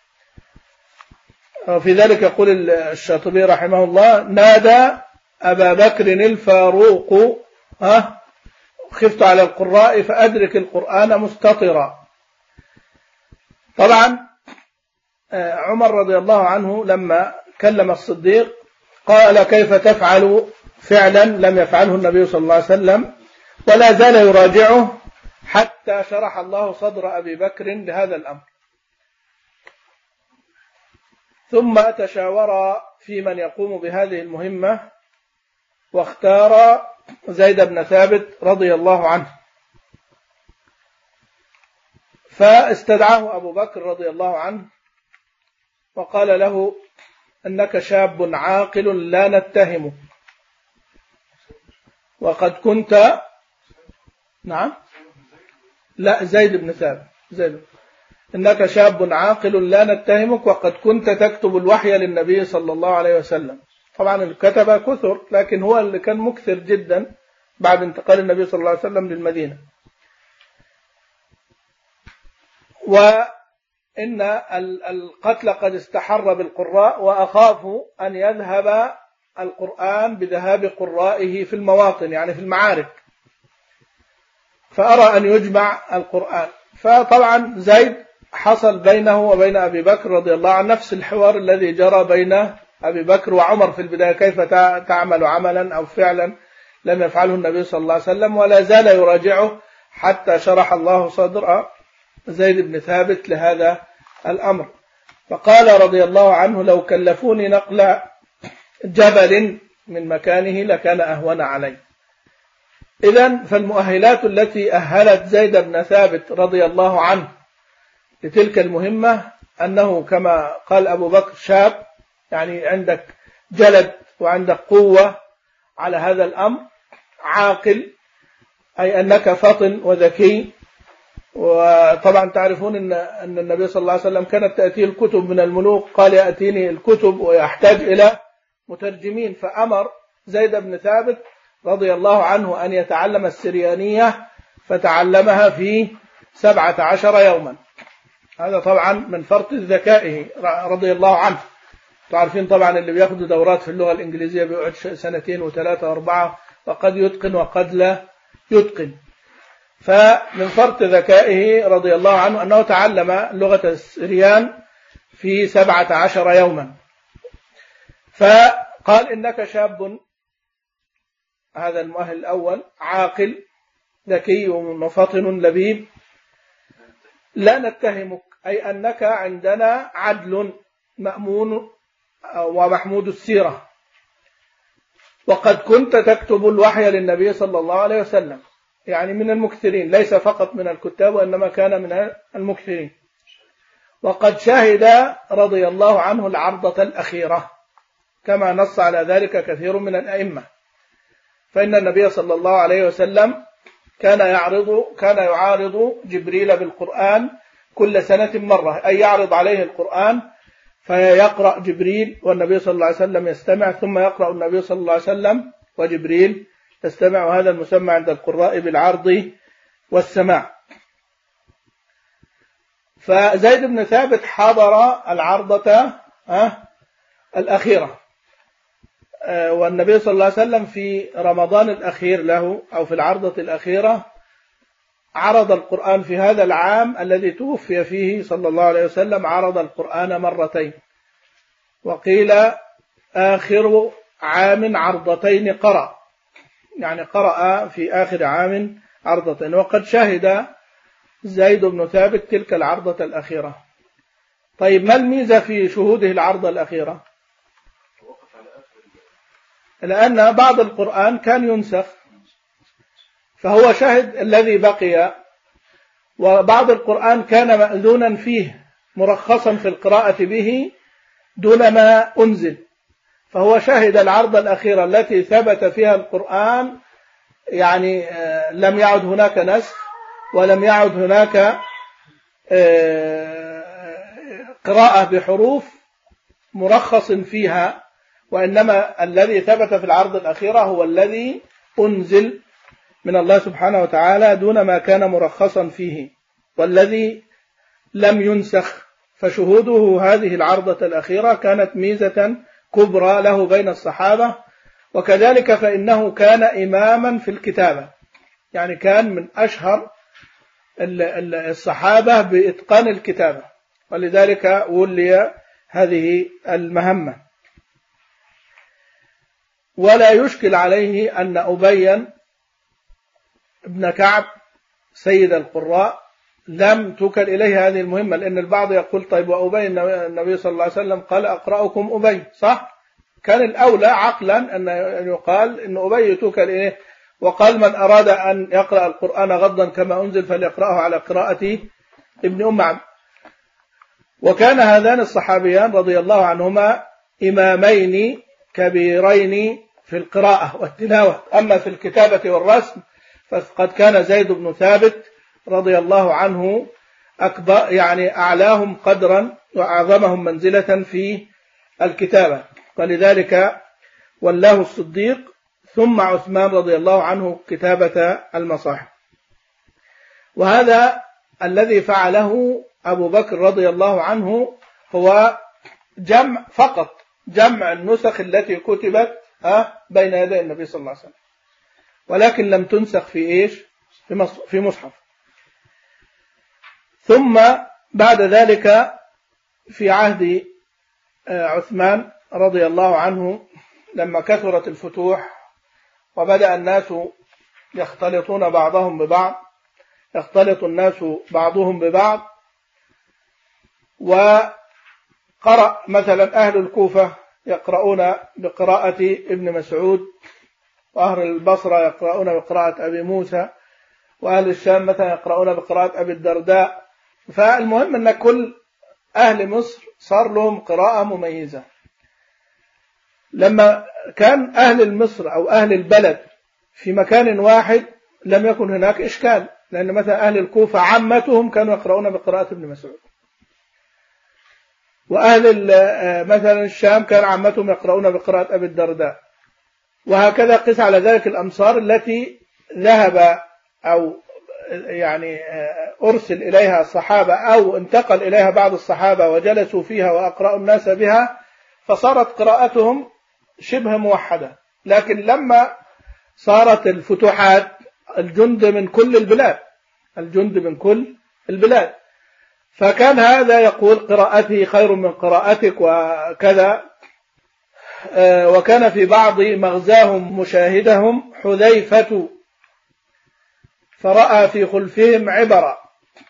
وفي ذلك يقول الشاطبي رحمه الله: نادى أبا بكر الفاروق ها خفت على القراء فأدرك القرآن مستطرا. طبعا عمر رضي الله عنه لما كلم الصديق قال كيف تفعل فعلا لم يفعله النبي صلى الله عليه وسلم، ولا زال يراجعه حتى شرح الله صدر أبي بكر لهذا الأمر. ثم تشاورا في من يقوم بهذه المهمة، واختار زيد بن ثابت رضي الله عنه، فاستدعاه أبو بكر رضي الله عنه وقال له أنك شاب عاقل لا نتهمك، وقد كنت نعم لا زيد بن ثابت زيد إنك شاب عاقل لا نتهمك، وقد كنت تكتب الوحي للنبي صلى الله عليه وسلم. طبعا الكتبة كثر، لكن هو اللي كان مكثر جدا بعد انتقال النبي صلى الله عليه وسلم للمدينة. وإن القتل قد استحر بالقراء، وأخاف أن يذهب القرآن بذهاب قرائه في المواطن يعني في المعارك، فأرى أن يجمع القرآن. فطبعا زيد حصل بينه وبين أبي بكر رضي الله عنه نفس الحوار الذي جرى بين أبي بكر وعمر في البداية، كيف تعمل عملا أو فعلا لم يفعله النبي صلى الله عليه وسلم، ولا زال يراجعه حتى شرح الله صدر زيد بن ثابت لهذا الأمر. فقال رضي الله عنه لو كلفوني نقل جبل من مكانه لكان أهون علي. إذن فالمؤهلات التي أهلت زيد بن ثابت رضي الله عنه لتلك المهمة أنه كما قال أبو بكر شاب، يعني عندك جلد وعندك قوة على هذا الأمر، عاقل أي أنك فطن وذكي. وطبعا تعرفون أن أن النبي صلى الله عليه وسلم كانت تأتيه الكتب من الملوك، قال يأتيني الكتب ويحتاج إلى مترجمين، فأمر زيد بن ثابت رضي الله عنه أن يتعلم السريانية، فتعلمها في سبعة عشر يوما. هذا طبعا من فرط ذكائه رضي الله عنه. تعرفين طبعا اللي بياخدوا دورات في اللغة الإنجليزية بيقعد سنتين وثلاثة وأربعة، وقد يتقن وقد لا يتقن. فمن فرط ذكائه رضي الله عنه أنه تعلم لغة السريان في سبعة عشر يوما. فقال إنك شاب، هذا المؤهل الأول، عاقل ذكي وفطن لبيب، لا نتهمك أي أنك عندنا عدل مأمون ومحمود السيرة، وقد كنت تكتب الوحي للنبي صلى الله عليه وسلم، يعني من المكثرين، ليس فقط من الكتاب وإنما كان من المكثرين. وقد شهد رضي الله عنه العرضة الأخيرة كما نص على ذلك كثير من الأئمة، فإن النبي صلى الله عليه وسلم كان يعرض كان يعارض جبريل بالقرآن كل سنة مرة، أي يعرض عليه القرآن فيقرأ جبريل والنبي صلى الله عليه وسلم يستمع، ثم يقرأ النبي صلى الله عليه وسلم وجبريل يستمع، وهذا المسمى عند القراء بالعرض والسماع. فزيد بن ثابت حضر العرضة الأخيرة، والنبي صلى الله عليه وسلم في رمضان الأخير له أو في العرضة الأخيرة عرض القرآن في هذا العام الذي توفي فيه صلى الله عليه وسلم، عرض القرآن مرتين، وقيل آخر عام عرضتين قرأ، يعني قرأ في آخر عام عرضتين. وقد شهد زيد بن ثابت تلك العرضة الأخيرة. طيب ما الميزة في شهوده العرضة الأخيرة؟ لأن بعض القرآن كان ينسخ فهو شهد الذي بقي، وبعض القرآن كان مأذونا فيه مرخصا في القراءة به دون ما أنزل، فهو شهد العرضة الأخيرة التي ثبت فيها القرآن، يعني لم يعد هناك نسخ ولم يعد هناك قراءة بحروف مرخص فيها، وإنما الذي ثبت في العرض الأخيرة هو الذي أنزل من الله سبحانه وتعالى دون ما كان مرخصا فيه والذي لم ينسخ. فشهوده هذه العرضة الأخيرة كانت ميزة كبرى له بين الصحابة، وكذلك فإنه كان إماما في الكتابة، يعني كان من أشهر الصحابة بإتقان الكتابة، ولذلك ولي هذه المهمة. ولا يشكل عليه أن أبي بن كعب سيد القراء لم تكل إليه هذه المهمة، لأن البعض يقول طيب وأبي النبي صلى الله عليه وسلم قال أقرأكم أبي، صح؟ كان الأولى عقلا أن يقال أن أبي تكل إليه، وقال من أراد أن يقرأ القرآن غضا كما أنزل فليقرأه على قراءة ابن أم عبد. وكان هذان الصحابيان رضي الله عنهما إمامين كبيرين في القراءة والتلاوة، أما في الكتابة والرسم فقد كان زيد بن ثابت رضي الله عنه أكبر، يعني أعلاهم قدرا وأعظمهم منزلة في الكتابة، ولذلك ولاه الصديق ثم عثمان رضي الله عنه كتابة المصاحف. وهذا الذي فعله أبو بكر رضي الله عنه هو جمع فقط، جمع النسخ التي كتبت بين يدي النبي صلى الله عليه وسلم، ولكن لم تنسخ في إيش؟ في مصحف. ثم بعد ذلك في عهد عثمان رضي الله عنه لما كثرت الفتوح وبدأ الناس يختلطون بعضهم ببعض، يختلط الناس بعضهم ببعض، وقرأ مثلا أهل الكوفة يقرؤون بقراءة ابن مسعود، وأهل البصرة يقرؤون بقراءة أبي موسى، وأهل الشام مثلا يقرؤون بقراءة أبي الدرداء. فالمهم أن كل أهل مصر صار لهم قراءة مميزة. لما كان أهل مصر أو أهل البلد في مكان واحد لم يكن هناك إشكال، لأن مثلا أهل الكوفة عامتهم كانوا يقرؤون بقراءة ابن مسعود، وأهل مثلا الشام كان عامتهم يقرؤون بقراءة أبي الدرداء، وهكذا قس على ذلك الأمصار التي ذهب أو يعني أرسل إليها الصحابة أو انتقل إليها بعض الصحابة وجلسوا فيها وأقرأوا الناس بها، فصارت قراءتهم شبه موحدة. لكن لما صارت الفتوحات الجند من كل البلاد، الجند من كل البلاد، فكان هذا يقول قراءته خير من قراءتك وكذا. وكان في بعض مغزاهم مشاهدهم حذيفة فرأى في خلفهم عبرا.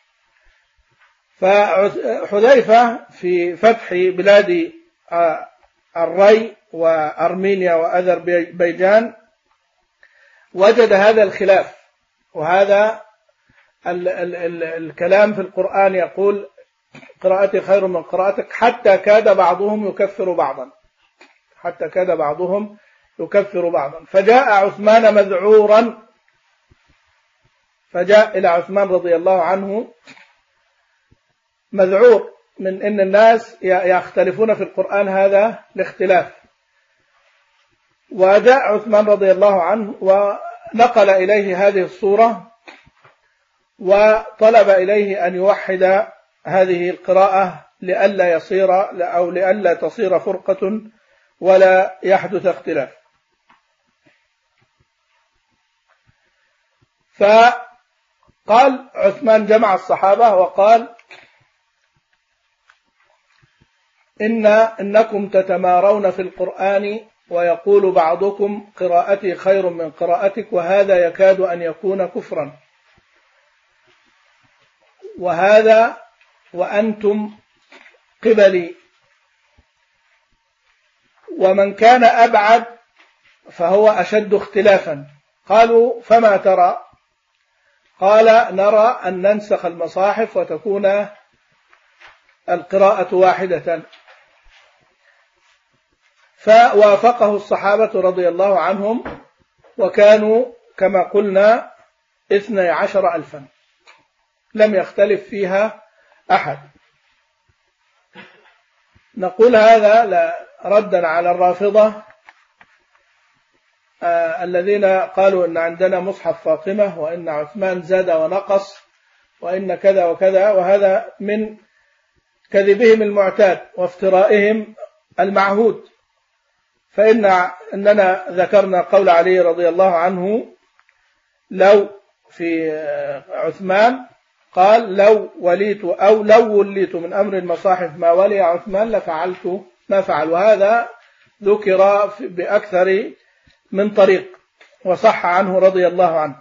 فحذيفة في فتح بلاد الري وأرمينيا وأذربيجان وجد هذا الخلاف، وهذا ال ال ال الكلام في القرآن يقول قراءتي خير من قراءتك، حتى كاد بعضهم يكفر بعضا، حتى كاد بعضهم يكفر بعضا. فجاء عثمان مذعورا، فجاء إلى عثمان رضي الله عنه مذعور من أن الناس يختلفون في القرآن هذا الاختلاف. وجاء عثمان رضي الله عنه ونقل إليه هذه الصورة وطلب إليه أن يوحد هذه القراءة لئلا يصير أو لئلا تصير فرقة ولا يحدث اختلاف. فقال عثمان جمع الصحابة وقال إن إنكم تتمارون في القرآن ويقول بعضكم قراءتي خير من قراءتك، وهذا يكاد أن يكون كفرا، وهذا وأنتم قبلي، ومن كان أبعد فهو أشد اختلافا. قالوا فما ترى؟ قال نرى أن ننسخ المصاحف وتكون القراءة واحدة. فوافقه الصحابة رضي الله عنهم، وكانوا كما قلنا اثني عشر ألفا، لم يختلف فيها أحد. نقول هذا ردا على الرافضة آه الذين قالوا إن عندنا مصحف فاطمة، وإن عثمان زاد ونقص، وإن كذا وكذا، وهذا من كذبهم المعتاد وافترائهم المعهود. فإن أننا ذكرنا قول علي رضي الله عنه: لو في عثمان قال لو وليت أو لو وليت من أمر المصاحف ما ولي عثمان لفعلت ما فعل. وهذا ذكر بأكثر من طريق وصح عنه رضي الله عنه.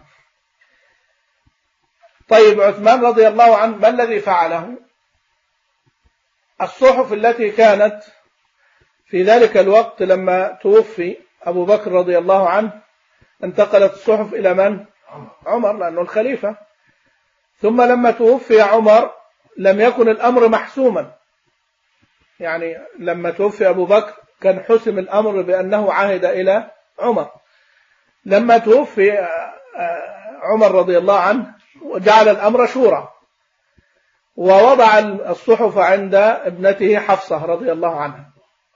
طيب عثمان رضي الله عنه ما الذي فعله؟ الصحف التي كانت في ذلك الوقت لما توفي أبو بكر رضي الله عنه انتقلت الصحف إلى من؟ عمر، لأنه الخليفة. ثم لما توفي عمر لم يكن الأمر محسوما، يعني لما توفي أبو بكر كان حسم الأمر بأنه عهد إلى عمر. لما توفي عمر رضي الله عنه وجعل الأمر شورى، ووضع الصحف عند ابنته حفصة رضي الله عنها.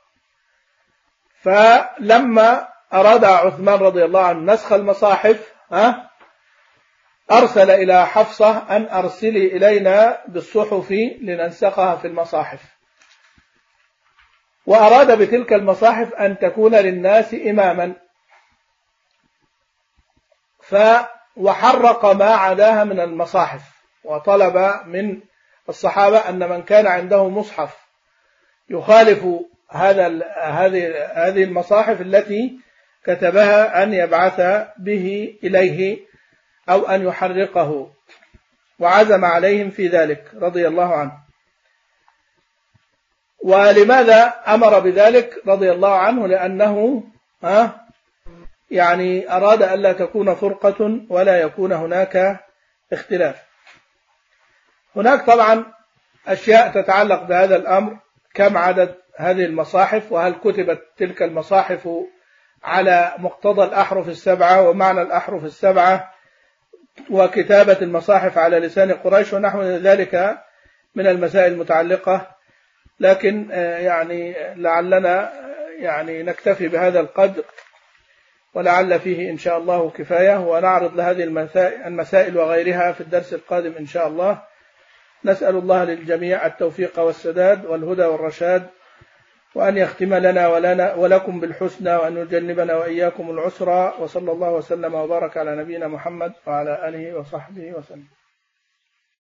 فلما أراد عثمان رضي الله عنه نسخ المصاحف ها أرسل إلى حفصة أن أرسلي إلينا بالصحف لننسخها في المصاحف، وأراد بتلك المصاحف أن تكون للناس إماما، ف وحرق ما عداها من المصاحف، وطلب من الصحابة أن من كان عنده مصحف يخالف هذا هذه هذه المصاحف التي كتبها أن يبعث به إليه أو أن يحرقه، وعزم عليهم في ذلك رضي الله عنه. ولماذا أمر بذلك رضي الله عنه؟ لأنه ها يعني أراد ألا تكون فرقة ولا يكون هناك اختلاف. هناك طبعا أشياء تتعلق بهذا الأمر، كم عدد هذه المصاحف، وهل كتبت تلك المصاحف على مقتضى الأحرف السبعة ومعنى الأحرف السبعة، وكتابة المصاحف على لسان قريش ونحو ذلك من المسائل المتعلقة. لكن يعني لعلنا يعني نكتفي بهذا القدر، ولعل فيه إن شاء الله كفاية، ونعرض لهذه المسائل وغيرها في الدرس القادم إن شاء الله. نسأل الله للجميع التوفيق والسداد والهدى والرشاد، وأن يختم لنا ولنا ولكم بالحسنى، وأن يجنبنا وإياكم العسرى. وصلى الله وسلم وبارك على نبينا محمد وعلى آله وصحبه وسلم.